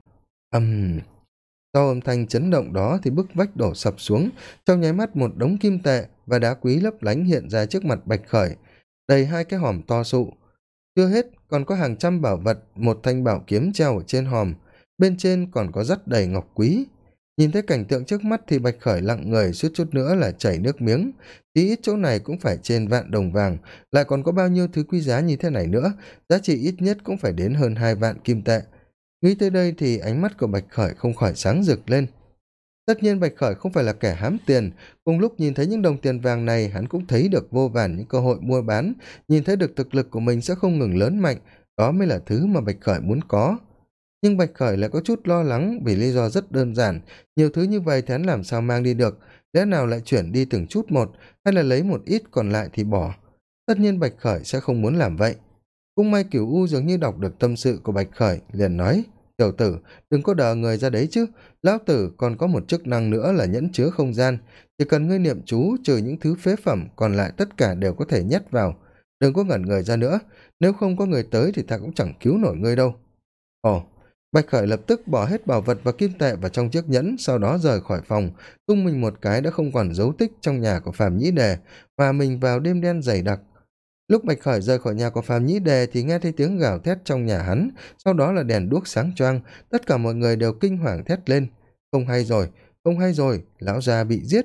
Speaker 1: Sau âm thanh chấn động đó thì bức vách đổ sập xuống, trong nháy mắt một đống kim tệ và đá quý lấp lánh hiện ra trước mặt Bạch Khởi, đầy hai cái hòm to sụ. Chưa hết, còn có hàng trăm bảo vật, một thanh bảo kiếm treo ở trên hòm, bên trên còn có dắt đầy ngọc quý. Nhìn thấy cảnh tượng trước mắt thì Bạch Khởi lặng người, suýt chút nữa là chảy nước miếng. Tí ít chỗ này cũng phải trên vạn đồng vàng, lại còn có bao nhiêu thứ quý giá như thế này nữa, giá trị ít nhất cũng phải đến hơn 2 vạn kim tệ. Nghĩ tới đây thì ánh mắt của Bạch Khởi không khỏi sáng rực lên. Tất nhiên Bạch Khởi không phải là kẻ hám tiền, cùng lúc nhìn thấy những đồng tiền vàng này hắn cũng thấy được vô vàn những cơ hội mua bán, nhìn thấy được thực lực của mình sẽ không ngừng lớn mạnh, đó mới là thứ mà Bạch Khởi muốn có. Nhưng Bạch Khởi lại có chút lo lắng vì lý do rất đơn giản, nhiều thứ như vậy thì hắn làm sao mang đi được, lẽ nào lại chuyển đi từng chút một, hay là lấy một ít còn lại thì bỏ. Tất nhiên Bạch Khởi sẽ không muốn làm vậy. Cũng may Cửu U dường như đọc được tâm sự của Bạch Khởi, liền nói, tiểu tử, đừng có đờ người ra đấy chứ, lão tử còn có một chức năng nữa là nhẫn chứa không gian, chỉ cần ngươi niệm chú trừ những thứ phế phẩm, còn lại tất cả đều có thể nhét vào. Đừng có ngẩn người ra nữa, nếu không có người tới thì ta cũng chẳng cứu nổi ngươi đâu. Ồ, Bạch Khởi lập tức bỏ hết bảo vật và kim tệ vào trong chiếc nhẫn, sau đó rời khỏi phòng, tung mình một cái đã không còn dấu tích trong nhà của Phàm Nhĩ Đề, và mình vào đêm đen dày đặc. Lúc Bạch Khởi rời khỏi nhà của Phàm Nhĩ Đề thì nghe thấy tiếng gào thét trong nhà hắn, sau đó là đèn đuốc sáng choang, tất cả mọi người đều kinh hoàng thét lên. Không hay rồi, không hay rồi, lão già bị giết.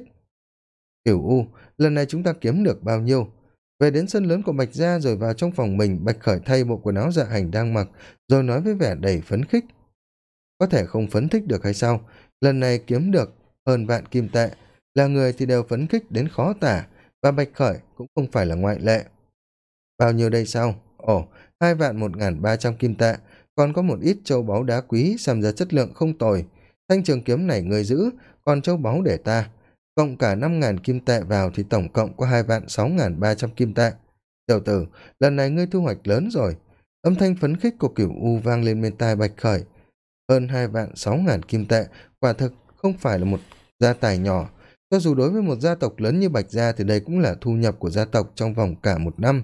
Speaker 1: Tiểu U, lần này chúng ta kiếm được bao nhiêu? Về đến sân lớn của Bạch Gia rồi vào trong phòng mình, Bạch Khởi thay bộ quần áo dạ hành đang mặc, rồi nói với vẻ đầy phấn khích. Có thể không phấn khích được hay sao? Lần này kiếm được hơn vạn kim tệ, là người thì đều phấn khích đến khó tả, và Bạch Khởi cũng không phải là ngoại lệ. Bao nhiêu đây sao? Ồ, 2.100.300 kim tệ, còn có một ít châu báu đá quý, xem ra chất lượng không tồi. Thanh trường kiếm này người giữ, còn châu báu để ta. Cộng cả 5.000 kim tệ vào thì tổng cộng có 2.6.300 kim tệ. Tiểu tử, lần này ngươi thu hoạch lớn rồi. Âm thanh phấn khích của Cửu U vang lên bên tai Bạch Khởi. Hơn 2.600.000 kim tệ, quả thực không phải là một gia tài nhỏ. Cho dù đối với một gia tộc lớn như Bạch Gia thì đây cũng là thu nhập của gia tộc trong vòng cả một năm.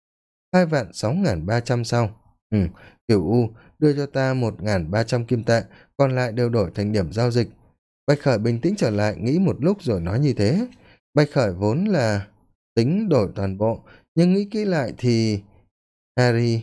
Speaker 1: 2.600.300 sao? Cửu U, đưa cho ta 1.300 kim tệ, còn lại đều đổi thành điểm giao dịch. Bạch Khởi bình tĩnh trở lại, nghĩ một lúc rồi nói như thế. Bạch Khởi vốn là tính đổi toàn bộ, nhưng nghĩ kỹ lại thì... Harry...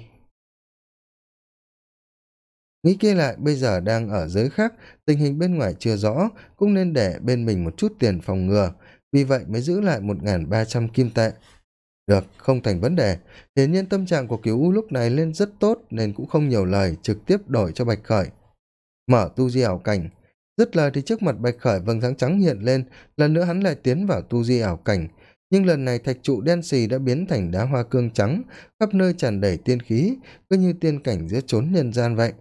Speaker 1: Nghĩ kỹ lại bây giờ đang ở giới khác, tình hình bên ngoài chưa rõ, cũng nên để bên mình một chút tiền phòng ngừa, vì vậy mới giữ lại 1.300 kim tệ. Được, không thành vấn đề. Hiển nhiên tâm trạng của Kiều U lúc này lên rất tốt nên cũng không nhiều lời, trực tiếp đổi cho Bạch Khởi. Mở tu di ảo cảnh. Dứt lời thì trước mặt Bạch Khởi vầng sáng trắng hiện lên, lần nữa hắn lại tiến vào tu di ảo cảnh. Nhưng lần này thạch trụ đen xì đã biến thành đá hoa cương trắng, khắp nơi tràn đầy tiên khí, cứ như tiên cảnh giữa chốn nhân gian vậy.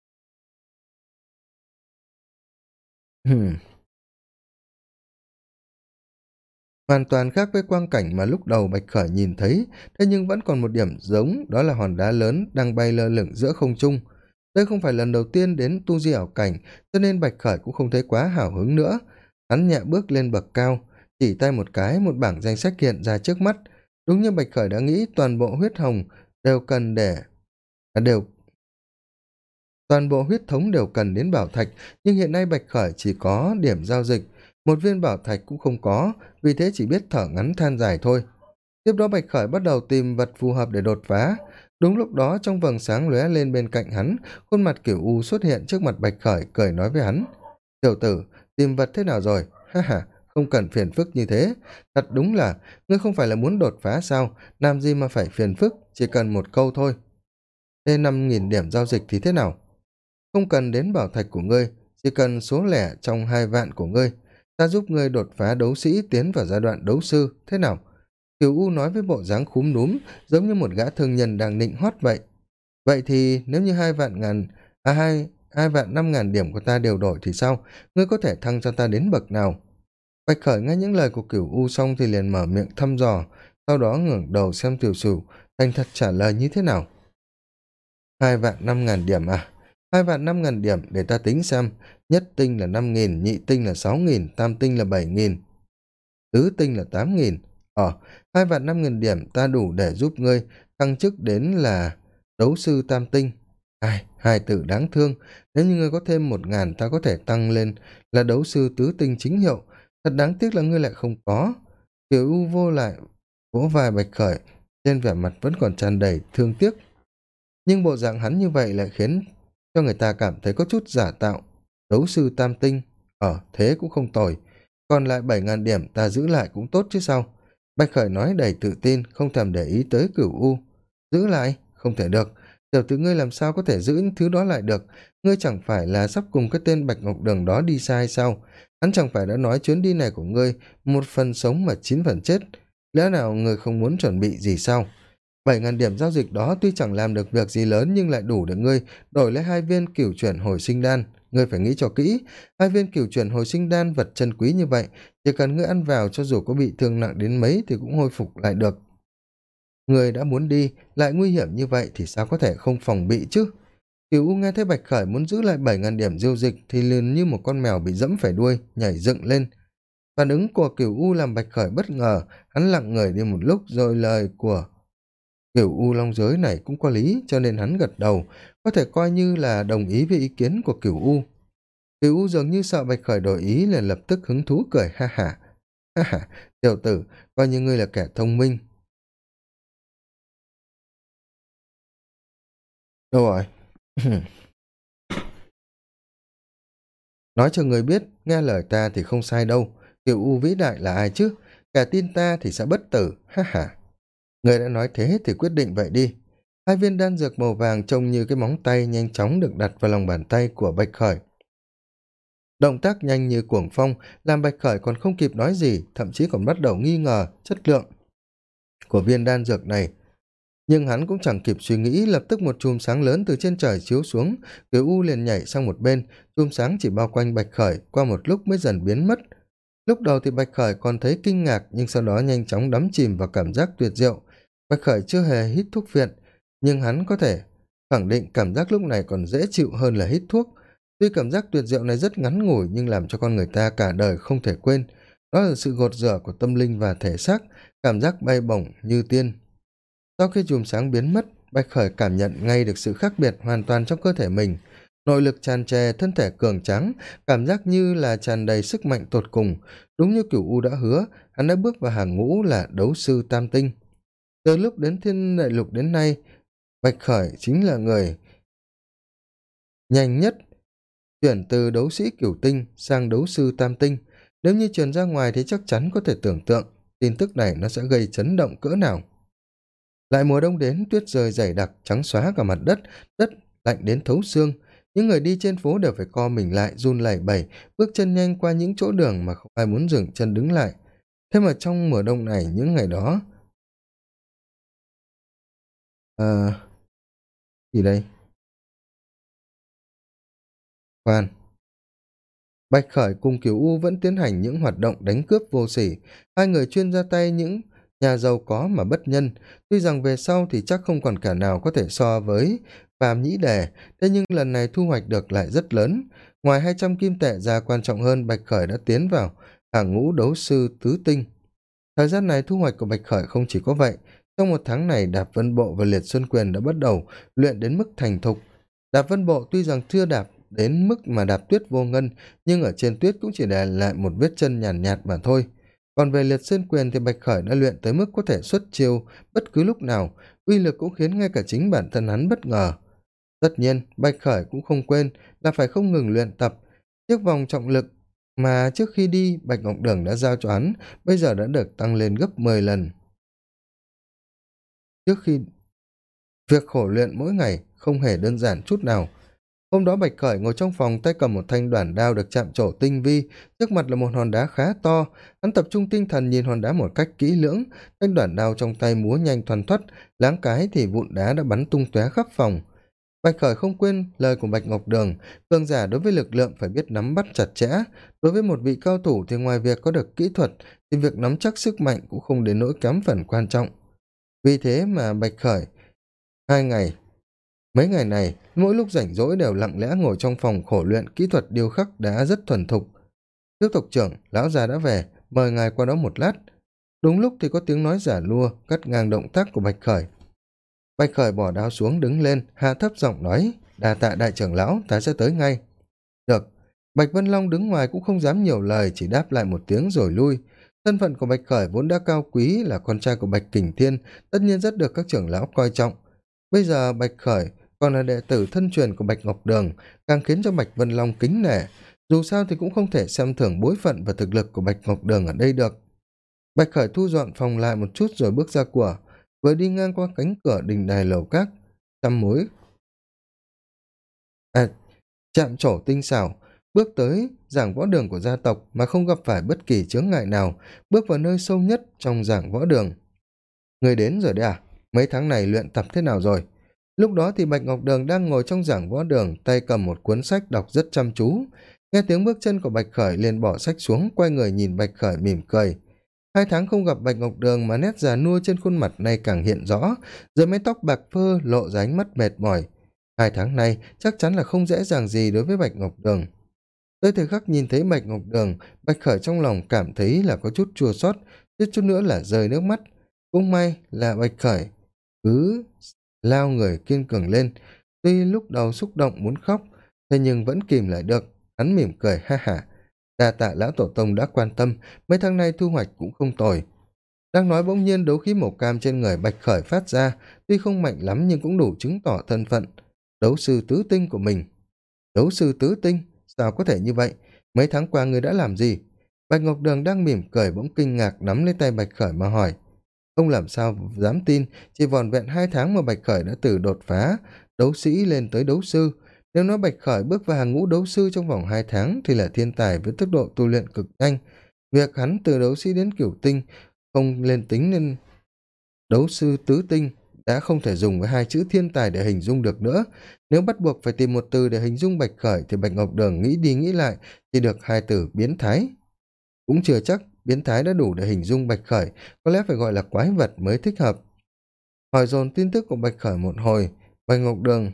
Speaker 1: Hoàn toàn khác với quang cảnh mà lúc đầu Bạch Khởi nhìn thấy, thế nhưng vẫn còn một điểm giống, đó là hòn đá lớn đang bay lơ lửng giữa không trung. Đây không phải lần đầu tiên đến tu di ảo cảnh, cho nên Bạch Khởi cũng không thấy quá hào hứng nữa. Hắn nhẹ bước lên bậc cao, chỉ tay một cái, một bảng danh sách hiện ra trước mắt. Đúng như Bạch Khởi đã nghĩ, toàn bộ huyết hồng đều cần để... đều Toàn bộ huyết thống đều cần đến bảo thạch, nhưng hiện nay Bạch Khởi chỉ có điểm giao dịch, một viên bảo thạch cũng không có, vì thế chỉ biết thở ngắn than dài thôi. Tiếp đó Bạch Khởi bắt đầu tìm vật phù hợp để đột phá. Đúng lúc đó trong vầng sáng lóe lên bên cạnh hắn, khuôn mặt Kiểu U xuất hiện trước mặt Bạch Khởi, cười nói với hắn. Tiểu tử, tìm vật thế nào rồi? Ha ha, không cần phiền phức như thế. Thật đúng là, ngươi không phải là muốn đột phá sao, làm gì mà phải phiền phức, chỉ cần một câu thôi. Thế 5.000 điểm giao dịch thì thế nào? Không cần đến bảo thạch của ngươi, chỉ cần số lẻ trong 2 vạn của ngươi, ta giúp ngươi đột phá đấu sĩ tiến vào giai đoạn đấu sư, thế nào? Kiều U nói với bộ dáng khúm núm, giống như một gã thương nhân đang nịnh hót vậy. vậy thì nếu như 2 vạn 5.000 điểm của ta đều đổi thì sao, ngươi có thể thăng cho ta đến bậc nào? Bạch Khởi nghe những lời của Cửu U xong thì liền mở miệng thăm dò, sau đó ngẩng đầu xem Tiểu Sửu thành thật trả lời như thế nào. 2 vạn 5.000 điểm à? 2 vạn 5.000 điểm để ta tính xem. Nhất tinh là 5.000, nhị tinh là 6.000, tam tinh là 7.000, tứ tinh là 8.000. 2 vạn 5.000 điểm ta đủ để giúp ngươi thăng chức đến là đấu sư tam tinh. Hai từ đáng thương. Nếu như ngươi có thêm 1.000 ta có thể tăng lên là đấu sư tứ tinh chính hiệu. Thật đáng tiếc là ngươi lại không có. Kiều U vô lại vỗ vai Bạch Khởi, trên vẻ mặt vẫn còn tràn đầy thương tiếc, nhưng bộ dạng hắn như vậy lại khiến cho người ta cảm thấy có chút giả tạo. Đấu sư tam tinh, thế cũng không tồi, còn lại 7.000 điểm ta giữ lại cũng tốt chứ sao. Bạch Khởi nói đầy tự tin, không thèm để ý tới Cửu U. Giữ lại? Không thể được. Tiểu tử ngươi làm sao có thể giữ những thứ đó lại được? Ngươi chẳng phải là sắp cùng cái tên Bạch Ngọc Đường đó đi xa hay sao? Hắn chẳng phải đã nói chuyến đi này của ngươi 1 phần sống mà 9 phần chết, lẽ nào ngươi không muốn chuẩn bị gì sao? 7.000 điểm giao dịch đó tuy chẳng làm được việc gì lớn nhưng lại đủ để ngươi đổi lấy 2 viên cửu chuyển hồi sinh đan. Ngươi phải nghĩ cho kỹ, 2 viên cửu chuyển hồi sinh đan vật chân quý như vậy, chỉ cần ngươi ăn vào cho dù có bị thương nặng đến mấy thì cũng hồi phục lại được. Ngươi đã muốn đi, lại nguy hiểm như vậy thì sao có thể không phòng bị chứ? Cửu U nghe thấy Bạch Khởi muốn giữ lại 7.000 điểm giao dịch thì liền như một con mèo bị dẫm phải đuôi, nhảy dựng lên. Phản ứng của Cửu U làm Bạch Khởi bất ngờ, hắn lặng người đi một lúc rồi lời của Cửu U Long Giới này cũng có lý, cho nên hắn gật đầu, có thể coi như là đồng ý với ý kiến của Cửu U. Cửu U dường như sợ Bạch Khởi đổi ý liền lập tức hứng thú cười ha hả. Ha hả, tiểu tử, coi như ngươi là kẻ thông minh. Đâu rồi? Nói cho ngươi biết, nghe lời ta thì không sai đâu. Cửu U vĩ đại là ai chứ? Kẻ tin ta thì sẽ bất tử, ha hả. Người đã nói thế thì quyết định vậy đi. 2 viên đan dược màu vàng trông như cái móng tay nhanh chóng được đặt vào lòng bàn tay của Bạch Khởi. Động tác nhanh như cuồng phong làm Bạch Khởi còn không kịp nói gì, thậm chí còn bắt đầu nghi ngờ chất lượng của viên đan dược này. Nhưng hắn cũng chẳng kịp suy nghĩ, lập tức một chùm sáng lớn từ trên trời chiếu xuống, Kiều U liền nhảy sang một bên, chùm sáng chỉ bao quanh Bạch Khởi, qua một lúc mới dần biến mất. Lúc đầu thì Bạch Khởi còn thấy kinh ngạc, nhưng sau đó nhanh chóng đắm chìm vào cảm giác tuyệt diệu. Bạch Khởi chưa hề hít thuốc viện, nhưng hắn có thể khẳng định cảm giác lúc này còn dễ chịu hơn là hít thuốc. Tuy cảm giác tuyệt diệu này rất ngắn ngủi nhưng làm cho con người ta cả đời không thể quên. Đó là sự gột rửa của tâm linh và thể xác, cảm giác bay bổng như tiên. Sau khi chùm sáng biến mất, Bạch Khởi cảm nhận ngay được sự khác biệt hoàn toàn trong cơ thể mình. Nội lực tràn trề, thân thể cường tráng, cảm giác như là tràn đầy sức mạnh tột cùng. Đúng như Cửu U đã hứa, hắn đã bước vào hàng ngũ là đấu sư tam tinh. Từ lúc đến Thiên Đại Lục đến nay, Bạch Khởi chính là người nhanh nhất chuyển từ đấu sĩ cửu tinh sang đấu sư tam tinh. Nếu như truyền ra ngoài thì chắc chắn có thể tưởng tượng tin tức này nó sẽ gây chấn động cỡ nào. Lại mùa đông đến, tuyết rơi dày đặc trắng xóa cả mặt đất, đất lạnh đến thấu xương. Những người đi trên phố đều phải co mình lại, run lẩy bẩy, bước chân nhanh qua những chỗ đường mà không ai muốn dừng chân đứng lại. Thế mà trong mùa đông này, những ngày đó, ờ gì đây? Khoan, Bạch Khởi cùng Kiều U vẫn tiến hành những hoạt động đánh cướp vô sỉ. Hai người chuyên ra tay những nhà giàu có mà bất nhân. Tuy rằng về sau thì chắc không còn cả nào có thể so với Phàm Nhĩ Đề, thế nhưng lần này thu hoạch được lại rất lớn. Ngoài 200 kim tệ ra, quan trọng hơn, Bạch Khởi đã tiến vào hàng ngũ đấu sư tứ tinh. Thời gian này thu hoạch của Bạch Khởi không chỉ có vậy. Trong 1 tháng này, Đạp Vân Bộ và Liệt Xuân Quyền đã bắt đầu luyện đến mức thành thục. Đạp Vân Bộ tuy rằng chưa đạp đến mức mà đạp tuyết vô ngân, nhưng ở trên tuyết cũng chỉ để lại một vết chân nhàn nhạt mà thôi. Còn về Liệt Sơn Quyền thì Bạch Khởi đã luyện tới mức có thể xuất chiêu bất cứ lúc nào, uy lực cũng khiến ngay cả chính bản thân hắn bất ngờ. Tất nhiên, Bạch Khởi cũng không quên là phải không ngừng luyện tập. Chiếc vòng trọng lực mà trước khi đi Bạch Ngọc Đường đã giao cho hắn, bây giờ đã được tăng lên gấp 10 lần. Trước khi việc khổ luyện mỗi ngày không hề đơn giản chút nào. Hôm đó Bạch Khởi ngồi trong phòng, tay cầm một thanh đoản đao được chạm trổ tinh vi, trước mặt là một hòn đá khá to. Hắn tập trung tinh thần nhìn hòn đá một cách kỹ lưỡng, thanh đoản đao trong tay múa nhanh thoăn thoắt, láng cái thì vụn đá đã bắn tung tóe khắp phòng. Bạch Khởi không quên lời của Bạch Ngọc Đường, cường giả đối với lực lượng phải biết nắm bắt chặt chẽ, đối với một vị cao thủ thì ngoài việc có được kỹ thuật thì việc nắm chắc sức mạnh cũng không đến nỗi kém phần quan trọng. Vì thế mà Bạch Khởi hai ngày mấy ngày này mỗi lúc rảnh rỗi đều lặng lẽ ngồi trong phòng khổ luyện kỹ thuật điêu khắc đá rất thuần thục. Tiếp tộc trưởng, lão già đã về, mời ngài qua đó một lát. Đúng lúc thì có tiếng nói giả lua cắt ngang động tác của Bạch Khởi. Bạch Khởi bỏ đao xuống đứng lên, hạ thấp giọng nói, đa tạ đại trưởng lão, ta sẽ tới ngay. Được. Bạch Vân Long đứng ngoài cũng không dám nhiều lời, chỉ đáp lại một tiếng rồi lui. Thân phận của Bạch Khởi vốn đã cao quý, là con trai của Bạch Kình Thiên, tất nhiên rất được các trưởng lão coi trọng. Bây giờ Bạch Khởi còn là đệ tử thân truyền của Bạch Ngọc Đường, càng khiến cho Bạch Vân Long kính nể. Dù sao thì cũng không thể xem thường bối phận và thực lực của Bạch Ngọc Đường ở đây được. Bạch Khởi thu dọn phòng lại một chút rồi bước ra cửa, vừa đi ngang qua cánh cửa đình đài lầu các, trăm mối chạm trổ tinh xảo, bước tới giảng võ đường của gia tộc mà không gặp phải bất kỳ chướng ngại nào, bước vào nơi sâu nhất trong giảng võ đường. Người đến rồi đấy à? Mấy tháng này luyện tập thế nào rồi? Lúc đó thì Bạch Ngọc Đường đang ngồi trong giảng võ đường, tay cầm một cuốn sách đọc rất chăm chú. Nghe tiếng bước chân của Bạch Khởi liền bỏ sách xuống, quay người nhìn Bạch Khởi mỉm cười. 2 tháng không gặp Bạch Ngọc Đường mà nét già nua trên khuôn mặt này càng hiện rõ, rồi mái tóc bạc phơ lộ ra ánh mắt mệt mỏi. 2 tháng này chắc chắn là không dễ dàng gì đối với Bạch Ngọc Đường. Tới thời khắc nhìn thấy Bạch Ngọc Đường, Bạch Khởi trong lòng cảm thấy là có chút chua xót, suýt chút nữa là rơi nước mắt. Cũng may là Bạch Khởi cứ lao người kiên cường lên, tuy lúc đầu xúc động muốn khóc, thế nhưng vẫn kìm lại được. Hắn mỉm cười ha hả, đa tạ lão tổ tông đã quan tâm, mấy tháng nay thu hoạch cũng không tồi. Đang nói bỗng nhiên đấu khí màu cam trên người Bạch Khởi phát ra, tuy không mạnh lắm nhưng cũng đủ chứng tỏ thân phận đấu sư tứ tinh của mình. Đấu sư tứ tinh? Sao có thể như vậy? Mấy tháng qua người đã làm gì? Bạch Ngọc Đường đang mỉm cười bỗng kinh ngạc nắm lấy tay Bạch Khởi mà hỏi. Ông làm sao dám tin, chỉ vỏn vẹn 2 tháng mà Bạch Khởi đã từ đột phá đấu sĩ lên tới đấu sư. Nếu nói Bạch Khởi bước vào hàng ngũ đấu sư trong vòng 2 tháng thì là thiên tài với tốc độ tu luyện cực nhanh. Việc hắn từ đấu sĩ đến cửu tinh không lên tính nên đấu sư tứ tinh đã không thể dùng với 2 chữ thiên tài để hình dung được nữa. Nếu bắt buộc phải tìm một từ để hình dung Bạch Khởi thì Bạch Ngọc Đường nghĩ đi nghĩ lại thì được 2 từ biến thái. Cũng chưa chắc biến thái đã đủ để hình dung Bạch Khởi, có lẽ phải gọi là quái vật mới thích hợp. Hỏi dồn tin tức của Bạch Khởi một hồi, Bạch Ngọc Đường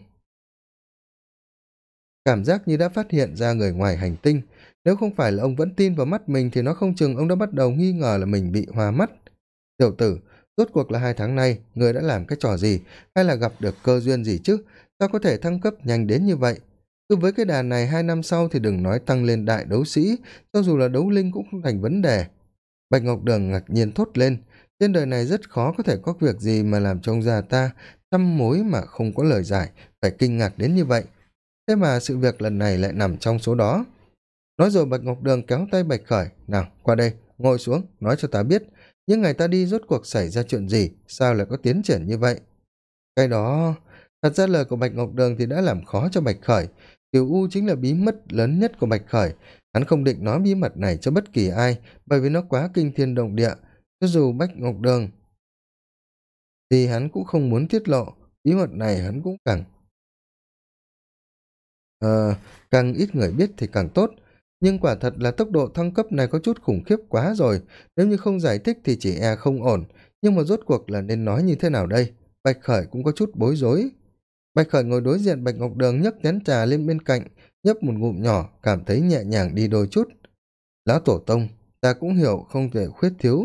Speaker 1: cảm giác như đã phát hiện ra người ngoài hành tinh. Nếu không phải là ông vẫn tin vào mắt mình thì nó không chừng ông đã bắt đầu nghi ngờ là mình bị hoa mắt. Tiểu tử, rốt cuộc là 2 tháng nay người đã làm cái trò gì, hay là gặp được cơ duyên gì chứ? Sao có thể thăng cấp nhanh đến như vậy? Cứ với cái đà này 2 năm sau thì đừng nói tăng lên đại đấu sĩ, cho dù là đấu linh cũng không thành vấn đề. Bạch Ngọc Đường ngạc nhiên thốt lên, trên đời này rất khó có thể có việc gì mà làm cho ông già ta trăm mối mà không có lời giải, phải kinh ngạc đến như vậy. Thế mà sự việc lần này lại nằm trong số đó. Nói rồi Bạch Ngọc Đường kéo tay Bạch Khởi, nào qua đây, ngồi xuống, nói cho ta biết, những ngày ta đi rốt cuộc xảy ra chuyện gì, sao lại có tiến triển như vậy? Cái đó, thật ra lời của Bạch Ngọc Đường thì đã làm khó cho Bạch Khởi. Kiều U chính là bí mật lớn nhất của Bạch Khởi. Hắn không định nói bí mật này cho bất kỳ ai, bởi vì nó quá kinh thiên động địa. Cho dù Bạch Ngọc Đường thì hắn cũng không muốn tiết lộ, bí mật này hắn cũng càng ít người biết thì càng tốt. Nhưng quả thật là tốc độ thăng cấp này có chút khủng khiếp quá rồi, nếu như không giải thích thì chỉ e không ổn. Nhưng mà rốt cuộc là nên nói như thế nào đây? Bạch Khởi cũng có chút bối rối. Bạch Khởi ngồi đối diện Bạch Ngọc Đường nhấc chén trà lên bên cạnh, nhấp một ngụm nhỏ, cảm thấy nhẹ nhàng đi đôi chút. Lão tổ tông, ta cũng hiểu không thể khuyết thiếu.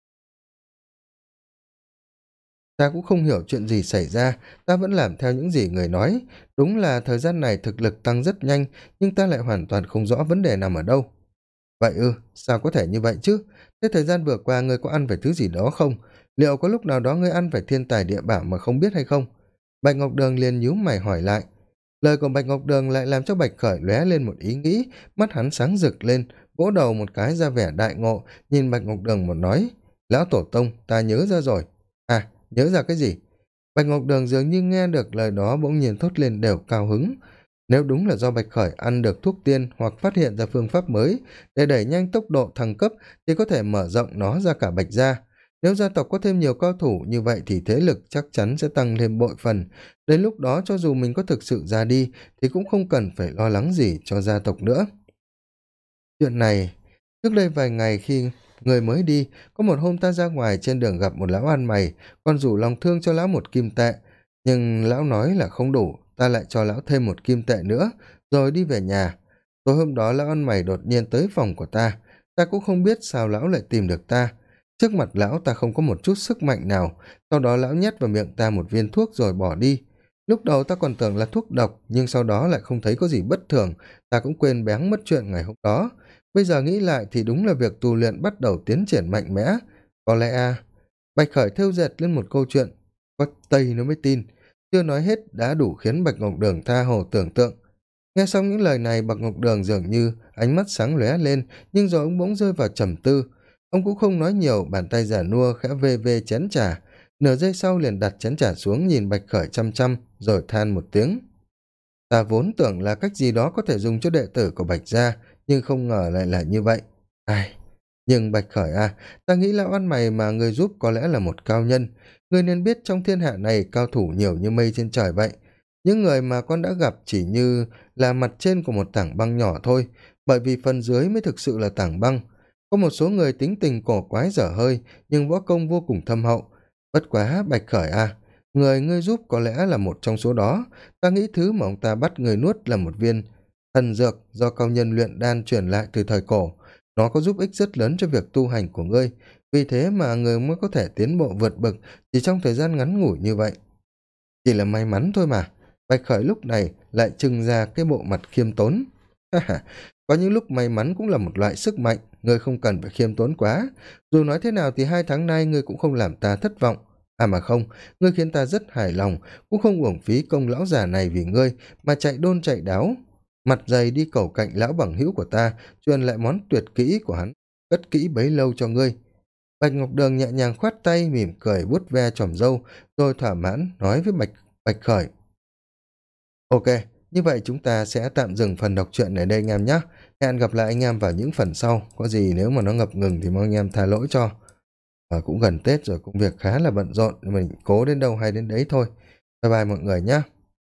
Speaker 1: Ta cũng không hiểu chuyện gì xảy ra, ta vẫn làm theo những gì người nói. Đúng là thời gian này thực lực tăng rất nhanh, nhưng ta lại hoàn toàn không rõ vấn đề nằm ở đâu. Vậy sao có thể như vậy chứ? Thế thời gian vừa qua ngươi có ăn phải thứ gì đó không? Liệu có lúc nào đó ngươi ăn phải thiên tài địa bảo mà không biết hay không? Bạch Ngọc Đường liền nhíu mày hỏi lại. Lời của Bạch Ngọc Đường lại làm cho Bạch Khởi lóe lên một ý nghĩ, mắt hắn sáng rực lên, vỗ đầu một cái ra vẻ đại ngộ, nhìn Bạch Ngọc Đường một nói. Lão tổ tông, ta nhớ ra rồi. À, nhớ ra cái gì? Bạch Ngọc Đường dường như nghe được lời đó bỗng nhiên thốt lên đều cao hứng. Nếu đúng là do Bạch Khởi ăn được thuốc tiên hoặc phát hiện ra phương pháp mới để đẩy nhanh tốc độ thăng cấp thì có thể mở rộng nó ra cả Bạch gia. Nếu gia tộc có thêm nhiều cao thủ như vậy thì thế lực chắc chắn sẽ tăng thêm bội phần. Đến lúc đó cho dù mình có thực sự ra đi thì cũng không cần phải lo lắng gì cho gia tộc nữa. Chuyện này, trước đây vài ngày khi người mới đi, có một hôm ta ra ngoài trên đường gặp một lão ăn mày, còn rủ lòng thương cho lão một kim tệ. Nhưng lão nói là không đủ, ta lại cho lão thêm một kim tệ nữa, rồi đi về nhà. Tối hôm đó lão ăn mày đột nhiên tới phòng của ta cũng không biết sao lão lại tìm được ta. Trước mặt lão ta không có một chút sức mạnh nào, sau đó lão nhét vào miệng ta một viên thuốc rồi bỏ đi. Lúc đầu ta còn tưởng là thuốc độc, nhưng sau đó lại không thấy có gì bất thường, ta cũng quên béng mất chuyện ngày hôm đó. Bây giờ nghĩ lại thì đúng là việc tu luyện bắt đầu tiến triển mạnh mẽ. Có lẽ Bạch Khởi thêu dệt lên một câu chuyện, có Tây nó mới tin. Chưa nói hết đã đủ khiến Bạch Ngọc Đường tha hồ tưởng tượng. Nghe xong những lời này, Bạch Ngọc Đường dường như ánh mắt sáng lóe lên, nhưng rồi ông bỗng rơi vào trầm tư. Ông cũng không nói nhiều, bàn tay già nua khẽ vê vê chén trà. Nửa giây sau liền đặt chén trà xuống nhìn Bạch Khởi chăm chăm, rồi than một tiếng. Ta vốn tưởng là cách gì đó có thể dùng cho đệ tử của Bạch gia, nhưng không ngờ lại là như vậy. Ai, nhưng Bạch Khởi ta nghĩ lão ăn mày mà người giúp có lẽ là một cao nhân. Người nên biết trong thiên hạ này cao thủ nhiều như mây trên trời vậy. Những người mà con đã gặp chỉ như là mặt trên của một tảng băng nhỏ thôi, bởi vì phần dưới mới thực sự là tảng băng. Có một số người tính tình cổ quái dở hơi, nhưng võ công vô cùng thâm hậu. Bất quá Bạch Khởi người ngươi giúp có lẽ là một trong số đó. Ta nghĩ thứ mà ông ta bắt người nuốt là một viên thần dược do cao nhân luyện đan truyền lại từ thời cổ. Nó có giúp ích rất lớn cho việc tu hành của ngươi, vì thế mà người mới có thể tiến bộ vượt bậc chỉ trong thời gian ngắn ngủi như vậy. Chỉ là may mắn thôi mà. Bạch Khởi lúc này lại trưng ra cái bộ mặt khiêm tốn. Có những lúc may mắn cũng là một loại sức mạnh, ngươi không cần phải khiêm tốn quá. Dù nói thế nào thì 2 tháng nay ngươi cũng không làm ta thất vọng. Mà không, ngươi khiến ta rất hài lòng, cũng không uổng phí công lão già này vì ngươi mà chạy đôn chạy đáo. Mặt dày đi cầu cạnh lão bằng hữu của ta, truyền lại món tuyệt kỹ của hắn, cất kỹ bấy lâu cho ngươi. Bạch Ngọc Đường nhẹ nhàng khoát tay, mỉm cười vuốt ve chòm râu, rồi thỏa mãn nói với Bạch Khởi. Ok, như vậy chúng ta sẽ tạm dừng phần đọc truyện ở đây anh em nhé. Hẹn gặp lại anh em vào những phần sau. Có gì nếu mà nó ngập ngừng thì mong anh em tha lỗi cho. Cũng gần Tết rồi, công việc khá là bận rộn, mình cố đến đâu hay đến đấy thôi. Bye bye mọi người nhé.